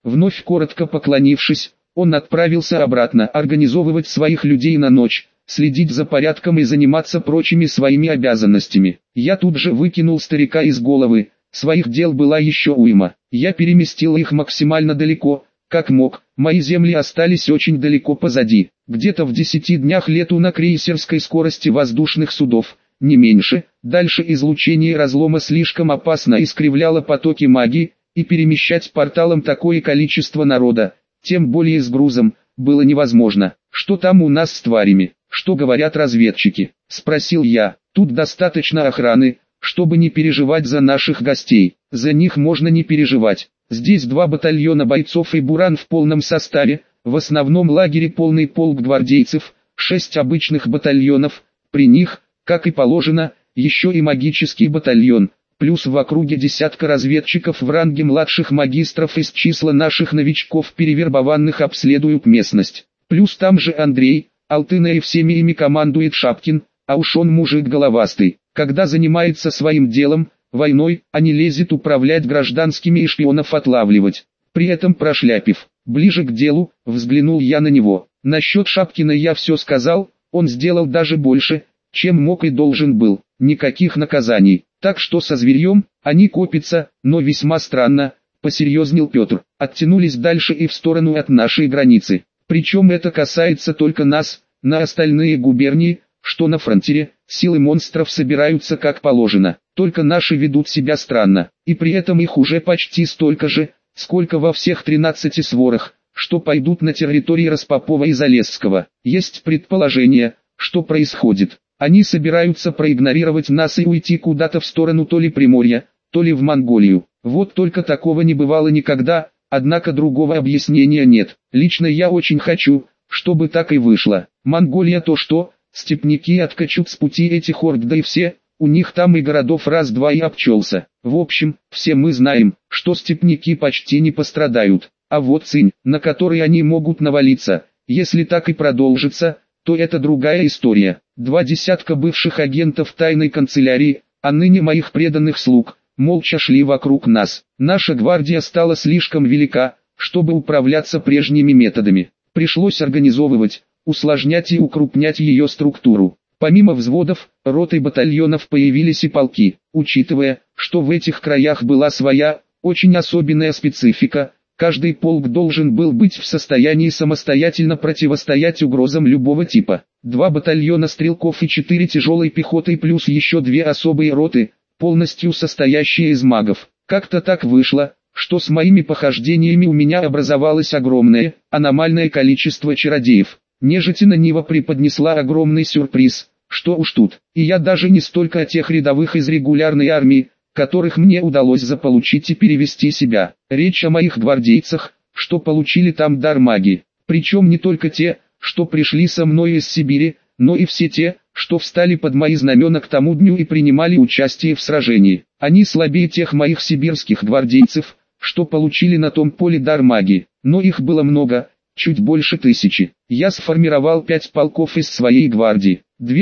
Вновь коротко поклонившись, он отправился обратно организовывать своих людей на ночь, следить за порядком и заниматься прочими своими обязанностями. Я тут же выкинул старика из головы, своих дел была еще уйма. Я переместил их максимально далеко, как мог, мои земли остались очень далеко позади, где-то в 10 днях лету на крейсерской скорости воздушных судов, не меньше. Дальше излучение разлома слишком опасно искривляло потоки магии, и перемещать порталом такое количество народа, тем более с грузом, было невозможно. Что там у нас с тварями? Что говорят разведчики? Спросил я. Тут достаточно охраны, чтобы не переживать за наших гостей. За них можно не переживать. Здесь 2 батальона бойцов и Буран в полном составе, в основном лагере полный полк гвардейцев, 6 обычных батальонов, при них, как и положено, еще и магический батальон, плюс в округе десятка разведчиков в ранге младших магистров из числа наших новичков перевербованных обследуют местность. Плюс там же Андрей, Алтына и всеми ими командует Шапкин, а уж он мужик головастый, когда занимается своим делом, войной, а не лезет управлять гражданскими и шпионов отлавливать. При этом прошляпив, ближе к делу, взглянул я на него. Насчет Шапкина я все сказал, он сделал даже больше, чем мог и должен был. Никаких наказаний, так что со зверьем, они копятся, но весьма странно, посерьезнел Петр, оттянулись дальше и в сторону от нашей границы. Причем это касается только нас, на остальные губернии, что на фронтире, силы монстров собираются как положено, только наши ведут себя странно, и при этом их уже почти столько же, сколько во всех 13 сворах, что пойдут на территории Распопова и Залесского. Есть предположение, что происходит. Они собираются проигнорировать нас и уйти куда-то в сторону то ли Приморья, то ли в Монголию. Вот только такого не бывало никогда, однако другого объяснения нет. Лично я очень хочу, чтобы так и вышло. Монголия то что, степняки откачут с пути этих орд, да и все, у них там и городов раз-два и обчелся. В общем, все мы знаем, что степняки почти не пострадают. А вот Цинь, на который они могут навалиться, если так и продолжится, то это другая история. 2 десятка бывших агентов тайной канцелярии, а ныне моих преданных слуг, молча шли вокруг нас. Наша гвардия стала слишком велика, чтобы управляться прежними методами. Пришлось организовывать, усложнять и укрупнять ее структуру. Помимо взводов, рот и батальонов появились и полки. Учитывая, что в этих краях была своя, очень особенная специфика, каждый полк должен был быть в состоянии самостоятельно противостоять угрозам любого типа. 2 батальона стрелков и 4 тяжелой пехоты плюс еще 2 особые роты, полностью состоящие из магов. Как-то так вышло, что с моими похождениями у меня образовалось огромное, аномальное количество чародеев. Нежитина Нива преподнесла огромный сюрприз, что уж тут. И я даже не столько о тех рядовых из регулярной армии, которых мне удалось заполучить и перевести себя. Речь о моих гвардейцах, что получили там дар магии. Причем не только те, что пришли со мной из Сибири, но и все те, что встали под мои знамена к тому дню и принимали участие в сражении. Они слабее тех моих сибирских гвардейцев, что получили на том поле дар магии, но их было много, чуть больше 1000. Я сформировал 5 полков из своей гвардии,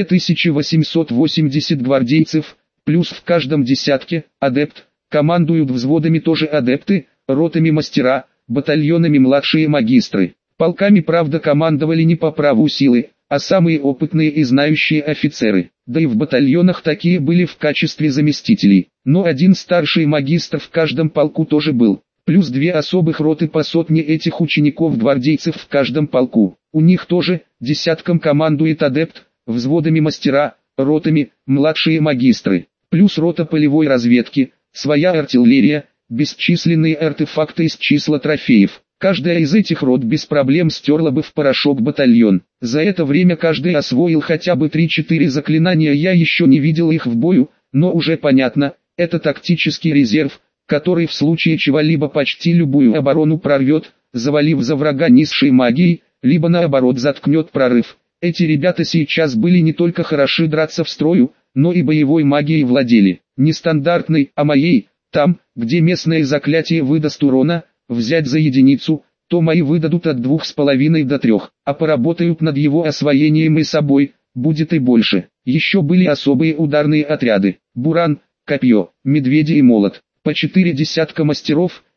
2880 гвардейцев, плюс в каждом десятке, адепт, командуют взводами тоже адепты, ротами мастера, батальонами младшие магистры. Полками правда командовали не по праву силы, а самые опытные и знающие офицеры, да и в батальонах такие были в качестве заместителей, но один старший магистр в каждом полку тоже был. Плюс 2 особых роты по сотне этих учеников-гвардейцев в каждом полку. У них тоже десятком командует адепт, взводами мастера, ротами, младшие магистры. Плюс рота полевой разведки, своя артиллерия, бесчисленные артефакты из числа трофеев. Каждая из этих рот без проблем стерла бы в порошок батальон. За это время каждый освоил хотя бы 3-4 заклинания, я еще не видел их в бою, но уже понятно, это тактический резерв, который в случае чего либо почти любую оборону прорвет, завалив за врага низшей магией, либо наоборот заткнет прорыв. Эти ребята сейчас были не только хороши драться в строю, но и боевой магией владели. Не стандартной, а моей. Там, где местное заклятие выдаст урона, взять за единицу, то мои выдадут от 2,5 до 3, а поработают над его освоением и собой, будет и больше. Еще были особые ударные отряды: Буран, Копье, Медведи и Молот. По 4 десятка мастеров,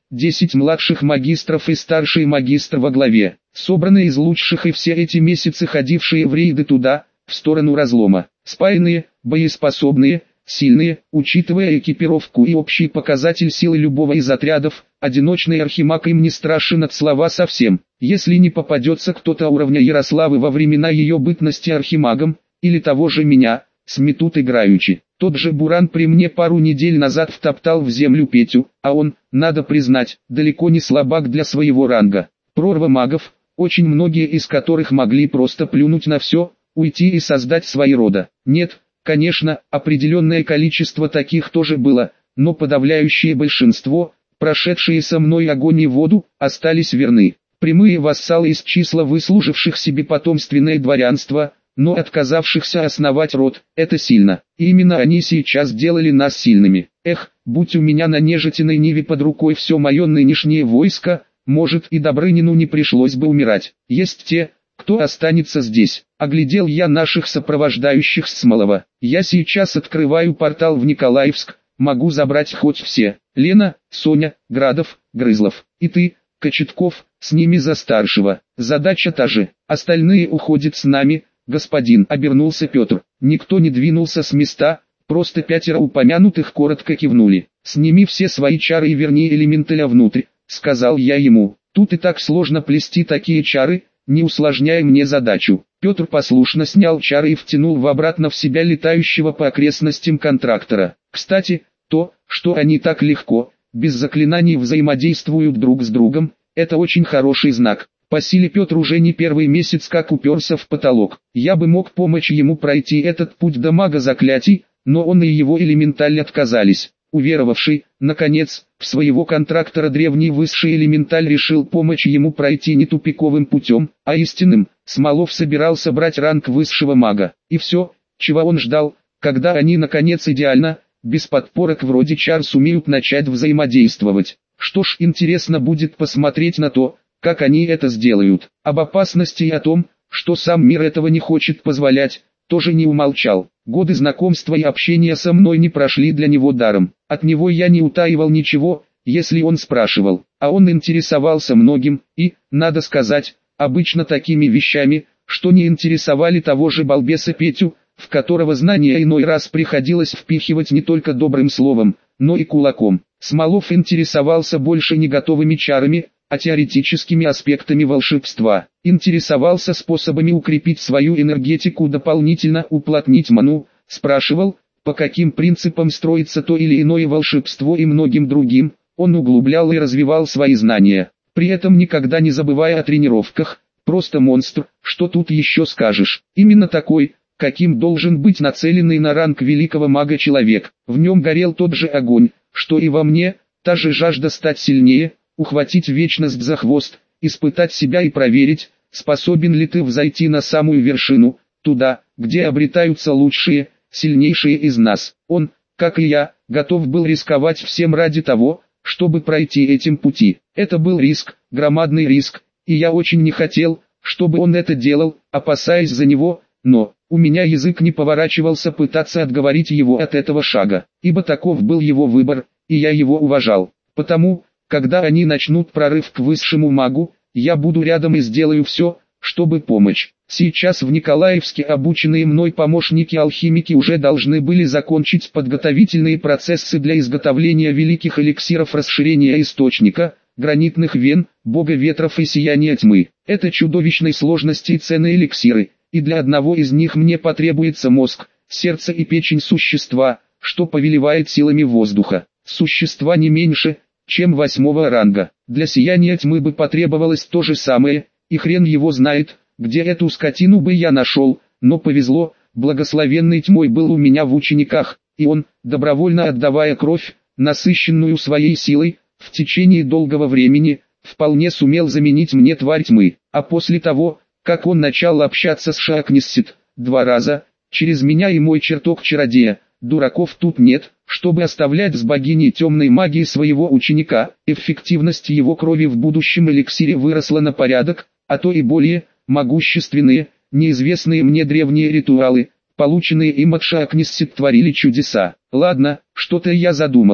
10 младших магистров и старший магистр во главе, собранные из лучших и все эти месяцы ходившие в рейды туда, в сторону разлома, спаянные, боеспособные, сильные, учитывая экипировку и общий показатель силы любого из отрядов, одиночный архимаг им не страшен от слова совсем. Если не попадется кто-то уровня Ярославы во времена ее бытности архимагом, или того же меня, сметут играючи. Тот же Буран при мне пару недель назад втоптал в землю Петю, а он, надо признать, далеко не слабак для своего ранга. Прорва магов, очень многие из которых могли просто плюнуть на все, уйти и создать свои рода. Нет, конечно, определенное количество таких тоже было, но подавляющее большинство, прошедшие со мной огонь и воду, остались верны. Прямые вассалы из числа выслуживших себе потомственное дворянство, но отказавшихся основать род, это сильно. И именно они сейчас делали нас сильными. Эх, будь у меня на нежитиной ниве под рукой все мое нынешнее войско, может и Добрынину не пришлось бы умирать. Есть те, кто останется здесь. Оглядел я наших сопровождающих с малого. Я сейчас открываю портал в Николаевск, могу забрать хоть все. Лена, Соня, Градов, Грызлов. И ты, Кочетков, с ними за старшего. Задача та же. Остальные уходят с нами. Господин, обернулся Петр. Никто не двинулся с места, просто 5 упомянутых коротко кивнули. Сними все свои чары и верни элементаля внутрь, сказал я ему. Тут и так сложно плести такие чары, не усложняя мне задачу. Петр послушно снял чары и втянул обратно в себя летающего по окрестностям контрактора. Кстати, то, что они так легко, без заклинаний взаимодействуют друг с другом, это очень хороший знак. По силе Петр уже не первый месяц как уперся в потолок. Я бы мог помочь ему пройти этот путь до мага заклятий, но он и его элементаль отказались. Уверовавший, наконец, в своего контрактора древний высший элементаль решил помочь ему пройти не тупиковым путем, а истинным. Смолов собирался брать ранг высшего мага. И все, чего он ждал, когда они наконец идеально, без подпорок вроде чар сумеют начать взаимодействовать. Что ж, интересно будет посмотреть на то, как они это сделают. Об опасности и о том, что сам мир этого не хочет позволять, тоже не умолчал. Годы знакомства и общения со мной не прошли для него даром. От него я не утаивал ничего, если он спрашивал, а он интересовался многим, и, надо сказать, обычно такими вещами, что не интересовали того же балбеса Петю, в которого знания иной раз приходилось впихивать не только добрым словом, но и кулаком. Смолов интересовался больше не готовыми чарами, а теоретическими аспектами волшебства. Интересовался способами укрепить свою энергетику, дополнительно уплотнить ману, спрашивал, по каким принципам строится то или иное волшебство и многим другим. Он углублял и развивал свои знания, при этом никогда не забывая о тренировках. Просто монстр, что тут еще скажешь. Именно такой, каким должен быть нацеленный на ранг великого мага человек. В нем горел тот же огонь, что и во мне, та же жажда стать сильнее, ухватить вечность за хвост, испытать себя и проверить, способен ли ты взойти на самую вершину, туда, где обретаются лучшие, сильнейшие из нас. Он, как и я, готов был рисковать всем ради того, чтобы пройти этим пути. Это был риск, громадный риск, и я очень не хотел, чтобы он это делал, опасаясь за него, но у меня язык не поворачивался пытаться отговорить его от этого шага, ибо таков был его выбор, и я его уважал. Потому, когда они начнут прорыв к высшему магу, я буду рядом и сделаю все, чтобы помочь. Сейчас в Николаевске обученные мной помощники-алхимики уже должны были закончить подготовительные процессы для изготовления великих эликсиров расширения источника, гранитных вен, бога ветров и сияния тьмы. Это чудовищной сложности и цены эликсиры, и для одного из них мне потребуется мозг, сердце и печень существа, что повелевает силами воздуха. Существа не меньше, чем 8-го ранга. Для сияния тьмы бы потребовалось то же самое, и хрен его знает, где эту скотину бы я нашел, но повезло, благословенный тьмой был у меня в учениках, и он, добровольно отдавая кровь, насыщенную своей силой, в течение долгого времени, вполне сумел заменить мне тварь тьмы, а после того, как он начал общаться с Шаакниссит, 2 раза, через меня и мой чертог чародея, дураков тут нет, чтобы оставлять с богиней темной магии своего ученика, эффективность его крови в будущем эликсире выросла на порядок, а то и более, могущественные, неизвестные мне древние ритуалы, полученные им от Шаакниссит, творили чудеса. Ладно, что-то я задумался.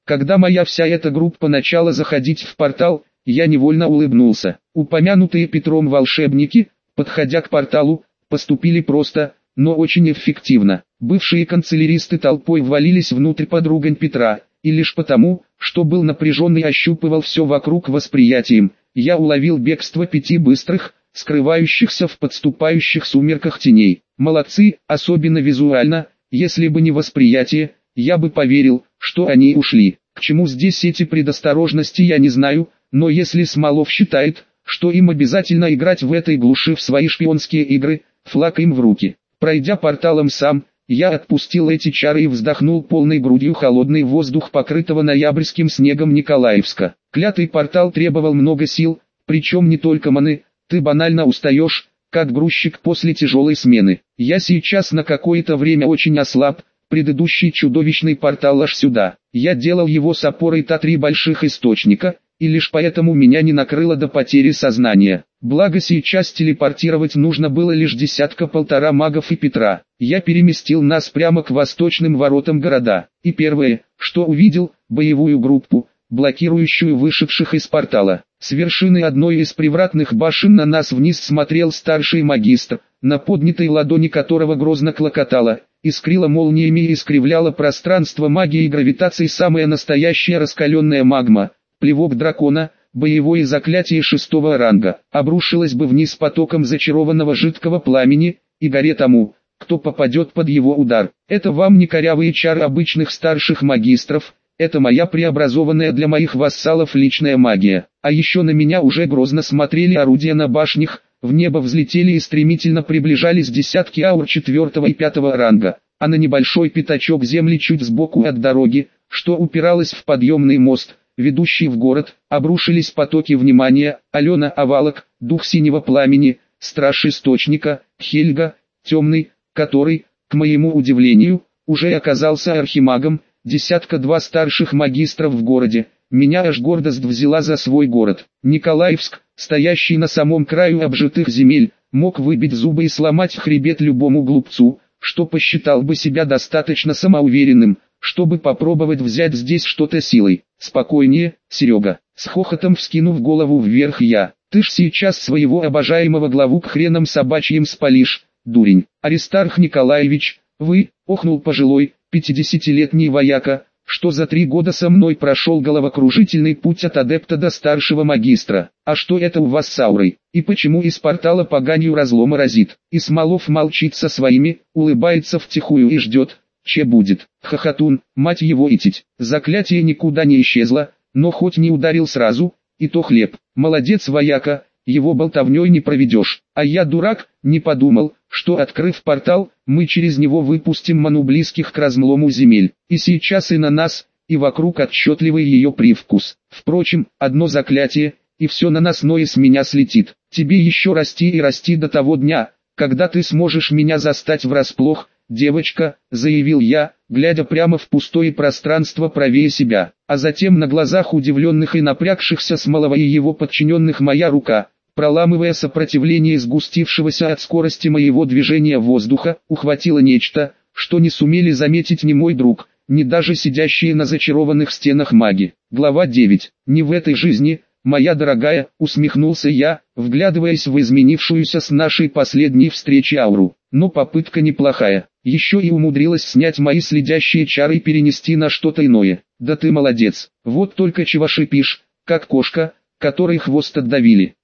Когда моя вся эта группа начала заходить в портал, я невольно улыбнулся. Упомянутые Петром волшебники, подходя к порталу, поступили просто, но очень эффективно. Бывшие канцеляристы толпой ввалились внутрь под ругань Петра, и лишь потому, что был напряженный и ощупывал все вокруг восприятием, я уловил бегство 5 быстрых, скрывающихся в подступающих сумерках теней. Молодцы, особенно визуально, если бы не восприятие, я бы поверил, что они ушли. К чему здесь эти предосторожности, я не знаю, но если Смолов считает, что им обязательно играть в этой глуши в свои шпионские игры, флаг им в руки. Пройдя порталом сам, я отпустил эти чары и вздохнул полной грудью холодный воздух покрытого ноябрьским снегом Николаевска. Клятый портал требовал много сил, причем не только маны, ты банально устаешь, как грузчик после тяжелой смены. Я сейчас на какое-то время очень ослаб, предыдущий чудовищный портал аж сюда. Я делал его с опорой Та-3 больших источника, и лишь поэтому меня не накрыло до потери сознания. Благо сейчас телепортировать нужно было лишь 10-1.5 магов и Петра. Я переместил нас прямо к восточным воротам города. И первое, что увидел, боевую группу, блокирующую вышедших из портала. С вершины одной из привратных башен на нас вниз смотрел старший магистр, на поднятой ладони которого грозно клокотала, искрила молниями и искривляла пространство магии и гравитации самая настоящая раскаленная магма. Плевок дракона, боевое заклятие 6-го ранга, обрушилось бы вниз потоком зачарованного жидкого пламени, и горе тому, кто попадет под его удар. Это вам не корявые чары обычных старших магистров, это моя преобразованная для моих вассалов личная магия. А еще на меня уже грозно смотрели орудия на башнях, в небо взлетели и стремительно приближались десятки аур 4-го и 5-го ранга, а на небольшой пятачок земли чуть сбоку от дороги, что упиралась в подъемный мост, ведущий в город, обрушились потоки внимания. Алена Овалок, дух синего пламени, страж источника, Хельга, темный, который, к моему удивлению, уже оказался архимагом, 10-2 старших магистров в городе. Меня аж гордость взяла за свой город. Николаевск, стоящий на самом краю обжитых земель, мог выбить зубы и сломать хребет любому глупцу, что посчитал бы себя достаточно самоуверенным, чтобы попробовать взять здесь что-то силой. Спокойнее, Серега. С хохотом вскинув голову вверх я. Ты ж сейчас своего обожаемого главу к хренам собачьим спалишь, дурень. Аристарх Николаевич, вы, охнул пожилой, 50-летний вояка, что за 3 года со мной прошел головокружительный путь от адепта до старшего магистра. А что это у вас с аурой? И почему из портала поганью разлома разит? И Смолов молчит со своими, улыбается втихую и ждет, че будет. Хохотун, мать его итить. Заклятие никуда не исчезло, но хоть не ударил сразу, и то хлеб. Молодец вояка, его болтовней не проведешь. А я дурак, не подумал, что открыв портал, мы через него выпустим ману близких к разлому земель. И сейчас и на нас, и вокруг отчетливый ее привкус. Впрочем, одно заклятие, и все наносное с меня слетит. Тебе еще расти и расти до того дня, когда ты сможешь меня застать врасплох, девочка, заявил я, глядя прямо в пустое пространство правее себя. А затем на глазах удивленных и напрягшихся Смолова и его подчиненных моя рука, проламывая сопротивление сгустившегося от скорости моего движения воздуха, ухватила нечто, что не сумели заметить ни мой друг, ни даже сидящие на зачарованных стенах маги. Глава 9. Не в этой жизни, моя дорогая, усмехнулся я, вглядываясь в изменившуюся с нашей последней встречи ауру. Но попытка неплохая. Еще и умудрилась снять мои следящие чары и перенести на что-то иное. Да ты молодец. Вот только чего шипишь, как кошка, которой хвост отдавили.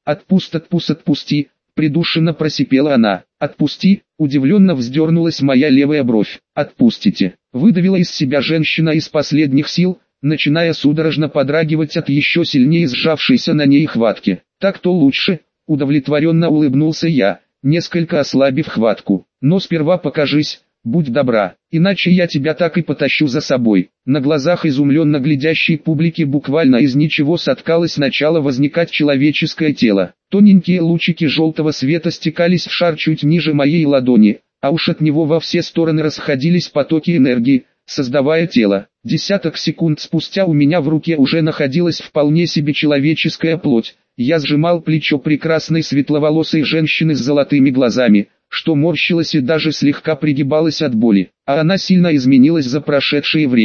Отпусти, придушенно просипела она. Отпусти, удивленно вздернулась моя левая бровь. Отпустите, выдавила из себя женщина из последних сил, начиная судорожно подрагивать от еще сильнее сжавшейся на ней хватки. Так-то лучше, удовлетворенно улыбнулся я, несколько ослабив хватку. Но сперва покажись, будь добра, иначе я тебя так и потащу за собой. На глазах изумленно глядящей публики буквально из ничего соткалось начало возникать человеческое тело. Тоненькие лучики желтого света стекались в шар чуть ниже моей ладони, а уж от него во все стороны расходились потоки энергии, создавая тело. Десяток секунд спустя у меня в руке уже находилась вполне себе человеческая плоть. Я сжимал плечо прекрасной светловолосой женщины с золотыми глазами, что морщилась и даже слегка пригибалась от боли, а она сильно изменилась за прошедшее время.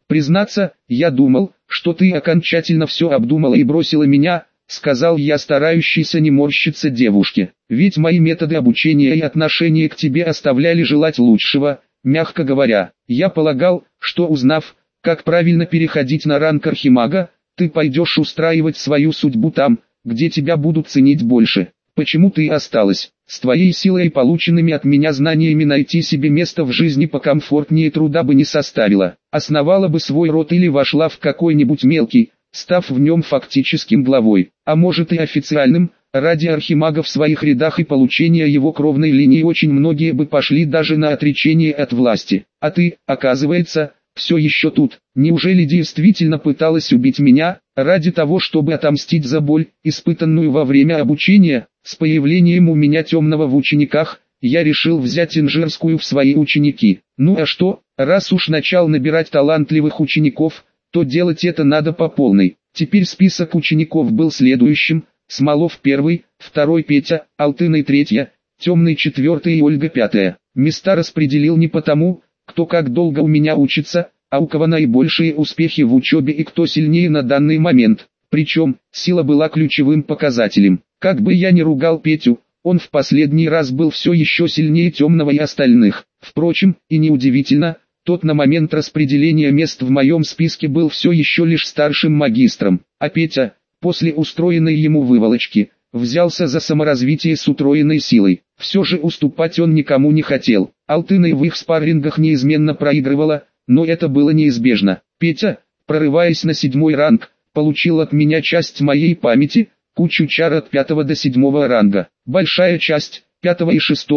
Признаться, я думал, что ты окончательно все обдумала и бросила меня, сказал я, старающийся не морщиться девушке. Ведь мои методы обучения и отношения к тебе оставляли желать лучшего, мягко говоря. Я полагал, что узнав, как правильно переходить на ранг архимага, ты пойдешь устраивать свою судьбу там, где тебя будут ценить больше. Почему ты осталась? С твоей силой и полученными от меня знаниями найти себе место в жизни покомфортнее труда бы не составило. Основала бы свой род или вошла в какой-нибудь мелкий, став в нем фактическим главой, а может и официальным. Ради архимага в своих рядах и получения его кровной линии очень многие бы пошли даже на отречение от власти. А ты, оказывается, все еще тут. Неужели действительно пыталась убить меня, ради того, чтобы отомстить за боль, испытанную во время обучения? С появлением у меня темного в учениках, я решил взять инжирскую в свои ученики. Ну а что, раз уж начал набирать талантливых учеников, то делать это надо по полной. Теперь список учеников был следующим: Смолов 1, 2 Петя, Алтыный 3, Темный 4 и Ольга 5. Места распределил не потому, кто как долго у меня учится, а у кого наибольшие успехи в учебе и кто сильнее на данный момент. Причем, сила была ключевым показателем. Как бы я ни ругал Петю, он в последний раз был все еще сильнее Темного и остальных. Впрочем, и неудивительно, тот на момент распределения мест в моем списке был все еще лишь старшим магистром, а Петя, после устроенной ему выволочки, взялся за саморазвитие с утроенной силой. Все же уступать он никому не хотел. Алтыной в их спаррингах неизменно проигрывала, но это было неизбежно. Петя, прорываясь на 7 ранг, получил от меня часть моей памяти, кучу чар от 5 до 7 ранга. Большая часть, 5 и 6,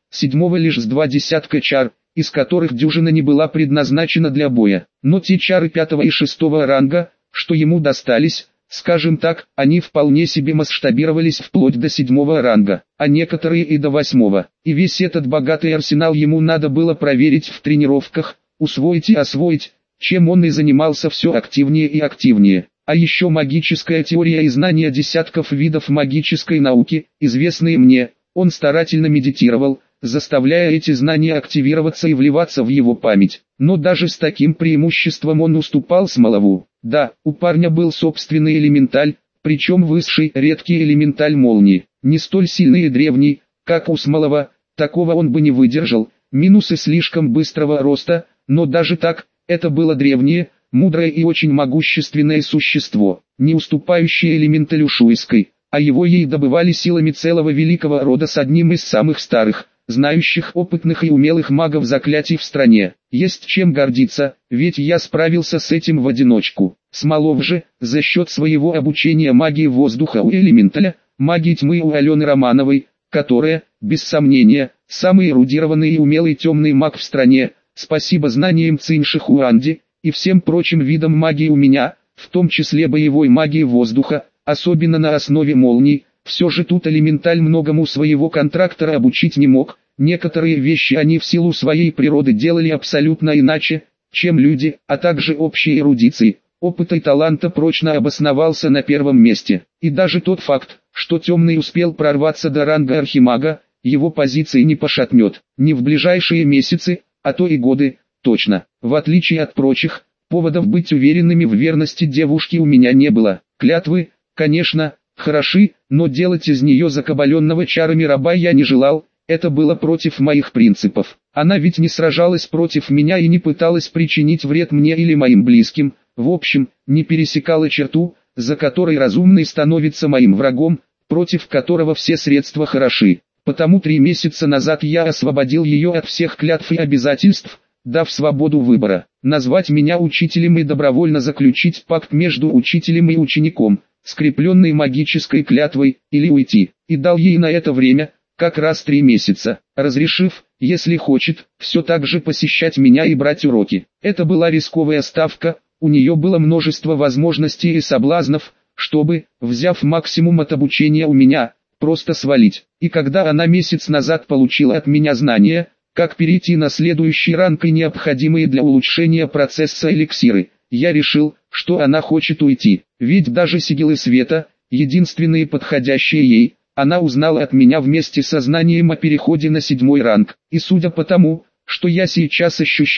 7 лишь с 2 десятка чар, из которых дюжина не была предназначена для боя. Но те чары 5 и 6 ранга, что ему достались, скажем так, они вполне себе масштабировались вплоть до 7 ранга, а некоторые и до 8. И весь этот богатый арсенал ему надо было проверить в тренировках, усвоить и освоить, чем он и занимался все активнее и активнее. А еще магическая теория и знания десятков видов магической науки, известные мне, он старательно медитировал, заставляя эти знания активироваться и вливаться в его память. Но даже с таким преимуществом он уступал Смолову. Да, у парня был собственный элементаль, причем высший, редкий элементаль молнии, не столь сильный и древний, как у Смолова, такого он бы не выдержал, минусы слишком быстрого роста, но даже так, это было древнее, мудрое и очень могущественное существо, не уступающее элементалю Шуйской, а его ей добывали силами целого великого рода с одним из самых старых, знающих, опытных и умелых магов заклятий в стране. Есть чем гордиться, ведь я справился с этим в одиночку. Смолов же, за счет своего обучения магии воздуха у элементаля, магии тьмы у Алены Романовой, которая, без сомнения, самый эрудированный и умелый темный маг в стране, спасибо знаниям Цинши Хуанди, и всем прочим видам магии у меня, в том числе боевой магии воздуха, особенно на основе молний. Все же тут элементаль многому своего контрактора обучить не мог, некоторые вещи они в силу своей природы делали абсолютно иначе, чем люди, а также общей эрудиции, опыта и таланта прочно обосновался на первом месте. И даже тот факт, что Темный успел прорваться до ранга архимага, его позиции не пошатнет, не в ближайшие месяцы, а то и годы, точно. В отличие от прочих, поводов быть уверенными в верности девушки у меня не было. Клятвы, конечно, хороши, но делать из нее закабаленного чарами раба я не желал, это было против моих принципов. Она ведь не сражалась против меня и не пыталась причинить вред мне или моим близким, в общем, не пересекала черту, за которой разумный становится моим врагом, против которого все средства хороши. Потому 3 месяца назад я освободил ее от всех клятв и обязательств, дав свободу выбора, назвать меня учителем и добровольно заключить пакт между учителем и учеником, скрепленный магической клятвой, или уйти, и дал ей на это время, как раз 3 месяца, разрешив, если хочет, все так же посещать меня и брать уроки. Это была рисковая ставка, у нее было множество возможностей и соблазнов, чтобы, взяв максимум от обучения у меня, просто свалить. И когда она месяц назад получила от меня знания, как перейти на следующий ранг и необходимые для улучшения процесса эликсиры, я решил, что она хочет уйти. Ведь даже сигилы света, единственные подходящие ей, она узнала от меня вместе со знанием о переходе на 7 ранг. И судя по тому, что я сейчас ощущал,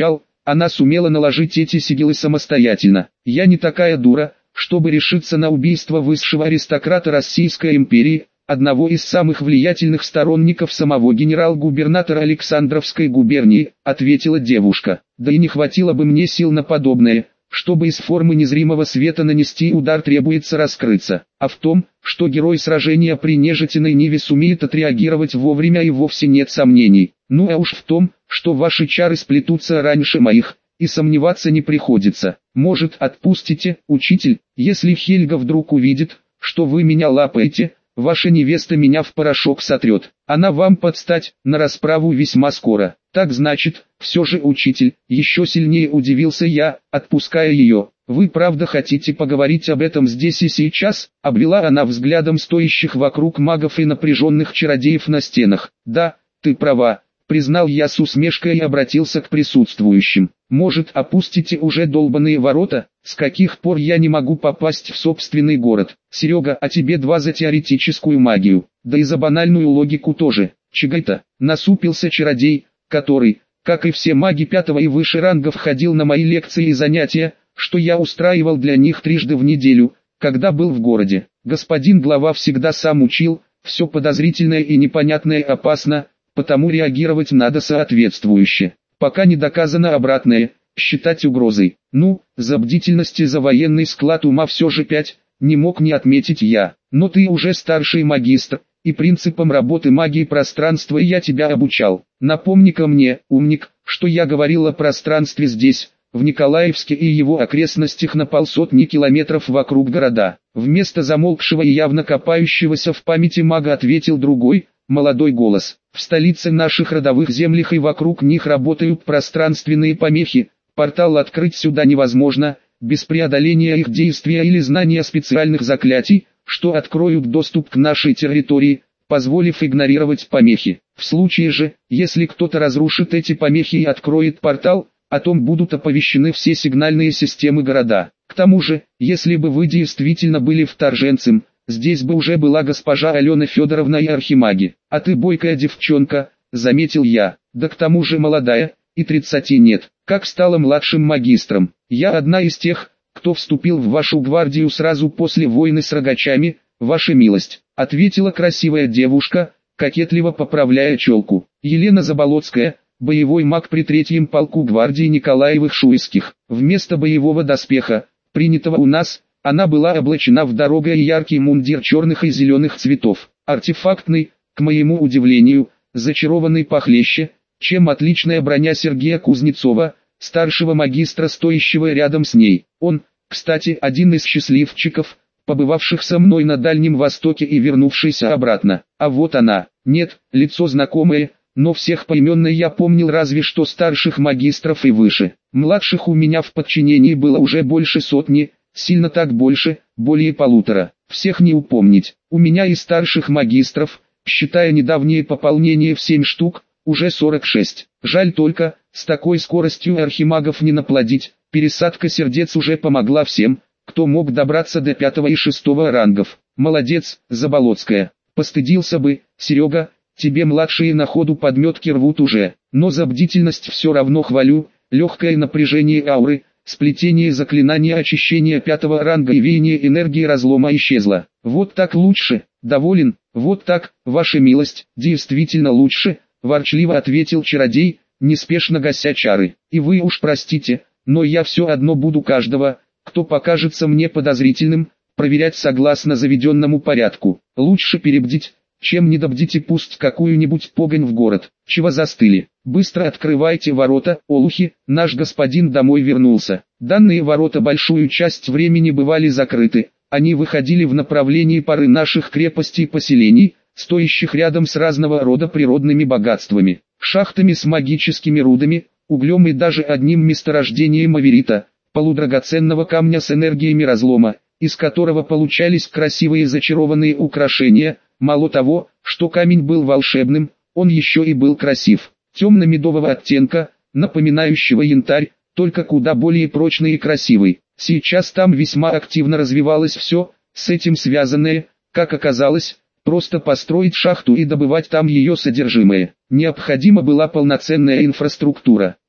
Она сумела наложить эти сигилы самостоятельно. Я не такая дура, чтобы решиться на убийство высшего аристократа Российской империи, одного из самых влиятельных сторонников самого генерал-губернатора Александровской губернии, ответила девушка. Да и не хватило бы мне сил на подобное. Чтобы из формы незримого света нанести удар, требуется раскрыться. А в том, что герой сражения при нежитиной Ниве сумеет отреагировать вовремя, и вовсе нет сомнений. Ну а уж в том, что ваши чары сплетутся раньше моих, и сомневаться не приходится. Может, отпустите, учитель, если Хельга вдруг увидит, что вы меня лапаете, ваша невеста меня в порошок сотрет. Она вам подстать, на расправу весьма скоро. Так значит, все же учитель, еще сильнее удивился я, отпуская ее. Вы правда хотите поговорить об этом здесь и сейчас? Обвела она взглядом стоящих вокруг магов и напряженных чародеев на стенах. Да, ты права, признал я с усмешкой и обратился к присутствующим. Может, опустите уже долбаные ворота? С каких пор я не могу попасть в собственный город? Серега, а тебе 2 за теоретическую магию, да и за банальную логику тоже. Чего это? Насупился чародей, который, как и все маги 5 и выше рангов, ходил на мои лекции и занятия, что я устраивал для них 3 раза в неделю, когда был в городе. Господин глава всегда сам учил, все подозрительное и непонятное опасно, потому реагировать надо соответствующе. Пока не доказано обратное, считать угрозой. Ну, за бдительность и за военный склад ума все же 5, не мог не отметить я. Но ты уже старший магистр, и принципам работы магии пространства я тебя обучал. Напомни-ка мне, умник, что я говорил о пространстве здесь, в Николаевске и его окрестностях на 150 километров вокруг города. Вместо замолкшего и явно копающегося в памяти мага ответил другой, молодой голос. В столице наших родовых землях и вокруг них работают пространственные помехи, портал открыть сюда невозможно, без преодоления их действия или знания специальных заклятий, что откроют доступ к нашей территории, позволив игнорировать помехи. В случае же, если кто-то разрушит эти помехи и откроет портал, о том будут оповещены все сигнальные системы города. К тому же, если бы вы действительно были вторженцем, здесь бы уже была госпожа Алена Федоровна и архимаги. А ты бойкая девчонка, заметил я, да к тому же молодая, и 30 нет. Как стала младшим магистром? Я одна из тех, кто вступил в вашу гвардию сразу после войны с рогачами, ваша милость, ответила красивая девушка, кокетливо поправляя челку. Елена Заболоцкая, боевой маг при 3-м полку гвардии Николаевых-Шуйских. Вместо боевого доспеха, принятого у нас, она была облачена в дорогой яркий мундир черных и зеленых цветов. Артефактный, к моему удивлению, зачарованный похлеще, чем отличная броня Сергея Кузнецова, старшего магистра, стоящего рядом с ней. Он, кстати, один из счастливчиков, побывавших со мной на Дальнем Востоке и вернувшийся обратно. А вот она. Нет, лицо знакомое, но всех поименно я помнил разве что старших магистров и выше. Младших у меня в подчинении было уже больше 100, сильно так больше, более 1,5. Всех не упомнить. У меня и старших магистров, считая недавнее пополнение в 7 штук, уже 46. Жаль только, с такой скоростью архимагов не наплодить. Пересадка сердец уже помогла всем, кто мог добраться до 5 и 6 рангов. Молодец, Заболоцкая. Постыдился бы, Серега, тебе младшие на ходу подметки рвут уже. Но за бдительность все равно хвалю. Легкое напряжение ауры, сплетение заклинания очищения 5 ранга и веяние энергии разлома исчезло. Вот так лучше, доволен, вот так, ваша милость, действительно лучше, ворчливо ответил чародей, неспешно гася чары. И вы уж простите, но я все одно буду каждого, кто покажется мне подозрительным, проверять согласно заведенному порядку. Лучше перебдить, чем не добдить и пусть какую-нибудь погонь в город. Чего застыли? Быстро открывайте ворота, олухи, наш господин домой вернулся. Данные ворота большую часть времени бывали закрыты, они выходили в направлении пары наших крепостей и поселений, стоящих рядом с разного рода природными богатствами, шахтами с магическими рудами, углем и даже одним месторождением аверита, полудрагоценного камня с энергиями разлома, из которого получались красивые зачарованные украшения. Мало того, что камень был волшебным, он еще и был красив, темно-медового оттенка, напоминающего янтарь, только куда более прочный и красивый. Сейчас там весьма активно развивалось все, с этим связанное, как оказалось, просто построить шахту и добывать там ее содержимое. Необходима была полноценная инфраструктура.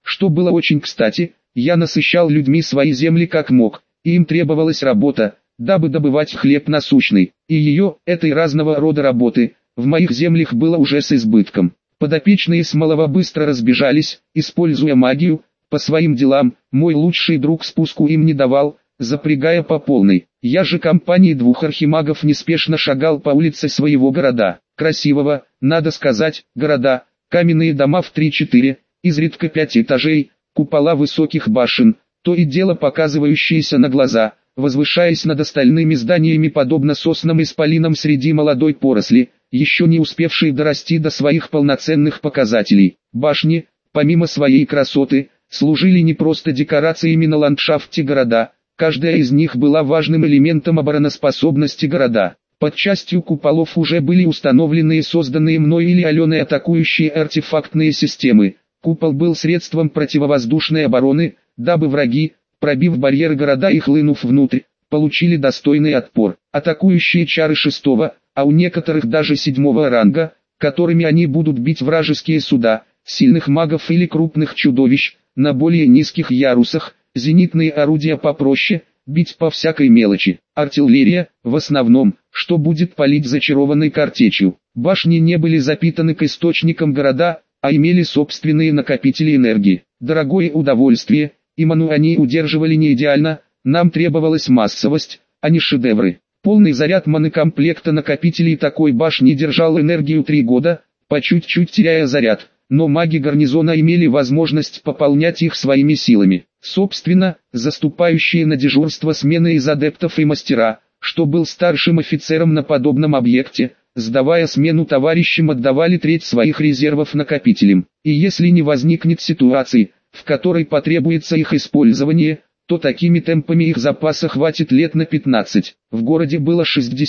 что было очень кстати. Я насыщал людьми свои земли как мог, и им требовалась работа, дабы добывать хлеб насущный, и этой разного рода работы, в моих землях было уже с избытком. Подопечные Смолова быстро разбежались, используя магию, по своим делам. Мой лучший друг спуску им не давал, запрягая по полной. Я же компанией двух архимагов неспешно шагал по улице своего города. Красивого, надо сказать, города, каменные дома в 3-4, изредка 5 этажей, купола высоких башен, то и дело показывающиеся на глаза, возвышаясь над остальными зданиями подобно соснам и исполинам среди молодой поросли, еще не успевшие дорасти до своих полноценных показателей. Башни, помимо своей красоты, служили не просто декорациями на ландшафте города, каждая из них была важным элементом обороноспособности города. Под частью куполов уже были установлены и созданные мной или Аленой атакующие артефактные системы. Купол был средством противовоздушной обороны, дабы враги, пробив барьеры города и хлынув внутрь, получили достойный отпор. Атакующие чары 6-го, а у некоторых даже 7-го ранга, которыми они будут бить вражеские суда, сильных магов или крупных чудовищ, на более низких ярусах, зенитные орудия попроще, бить по всякой мелочи. Артиллерия, в основном, что будет палить зачарованной картечью. Башни не были запитаны к источникам города, а имели собственные накопители энергии. Дорогое удовольствие, и ману они удерживали не идеально, нам требовалась массовость, а не шедевры. Полный заряд манекомплекта накопителей такой башни держал энергию 3 года, по чуть-чуть теряя заряд, но маги гарнизона имели возможность пополнять их своими силами. Собственно, заступающие на дежурство смены из адептов и мастера, что был старшим офицером на подобном объекте, сдавая смену товарищам, отдавали треть своих резервов накопителям. И если не возникнет ситуации, в которой потребуется их использование, то такими темпами их запаса хватит лет на 15. В городе было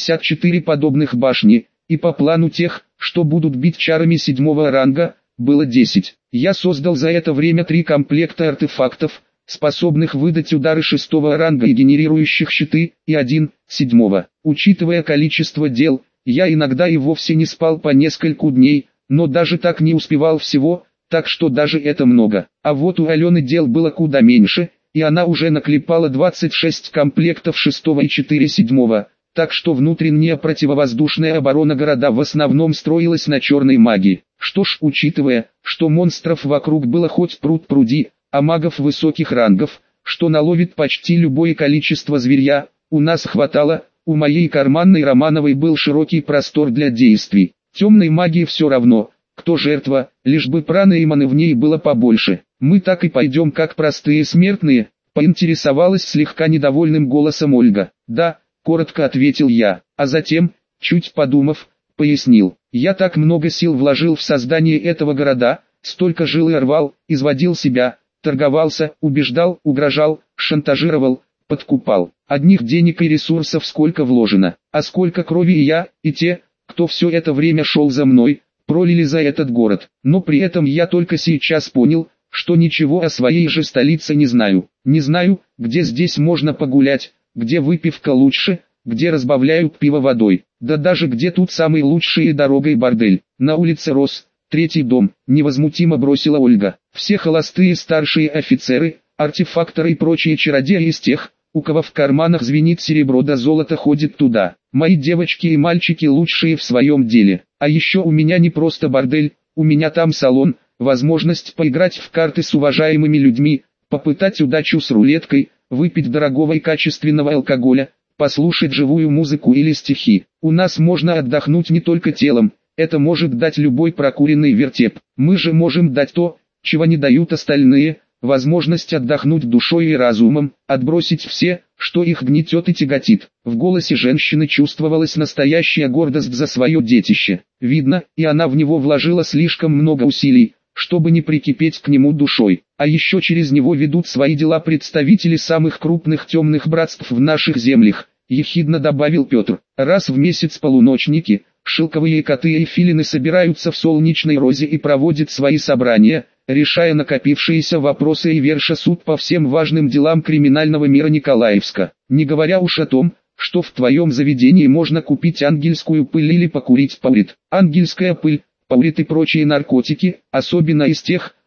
64 подобных башни, и по плану тех, что будут бить чарами 7-го ранга, было 10. Я создал за это время 3 комплекта артефактов, способных выдать удары 6-го ранга и генерирующих щиты, и 1, 7-го. Учитывая количество дел, я иногда и вовсе не спал по нескольку дней, но даже так не успевал всего, так что даже это много. А вот у Алены дел было куда меньше, и она уже наклепала 26 комплектов 6-го и 4 7-го, так что внутренняя противовоздушная оборона города в основном строилась на черной магии. Что ж, учитывая, что монстров вокруг было хоть пруд пруди, а магов высоких рангов, что наловит почти любое количество зверья, у нас хватало. У моей карманной Романовой был широкий простор для действий. Темной магии все равно, кто жертва, лишь бы праны и маны в ней было побольше. Мы так и пойдем как простые смертные, поинтересовалась слегка недовольным голосом Ольга. Да, коротко ответил я, а затем, чуть подумав, пояснил. Я так много сил вложил в создание этого города, столько жил и рвал, изводил себя, торговался, убеждал, угрожал, шантажировал, подкупал. Одних денег и ресурсов сколько вложено, а сколько крови и я, и те, кто все это время шел за мной, пролили за этот город. Но при этом я только сейчас понял, что ничего о своей же столице не знаю. Не знаю, где здесь можно погулять, где выпивка лучше, где разбавляют пиво водой, да даже где тут самый лучший и дорогой бордель. На улице Рос, 3-й дом, невозмутимо бросила Ольга. Все холостые старшие офицеры, артефакторы и прочие чародеи из тех, у кого в карманах звенит серебро да золото, ходит туда. Мои девочки и мальчики лучшие в своем деле. А еще у меня не просто бордель, у меня там салон, возможность поиграть в карты с уважаемыми людьми, попытать удачу с рулеткой, выпить дорогого и качественного алкоголя, послушать живую музыку или стихи. У нас можно отдохнуть не только телом, это может дать любой прокуренный вертеп. Мы же можем дать то, чего не дают остальные, возможность отдохнуть душой и разумом, отбросить все, что их гнетет и тяготит. В голосе женщины чувствовалась настоящая гордость за свое детище. Видно, и она в него вложила слишком много усилий, чтобы не прикипеть к нему душой. А еще через него ведут свои дела представители самых крупных темных братств в наших землях, ехидно добавил Петр. Раз в месяц полуночники, шелковые коты и филины собираются в Солнечной Розе и проводят свои собрания, решая накопившиеся вопросы и верша суд по всем важным делам криминального мира Николаевска. Не говоря уж о том, что в твоем заведении можно купить ангельскую пыль или покурить паурит. Ангельская пыль, паурит и прочие наркотики, особенно из тех,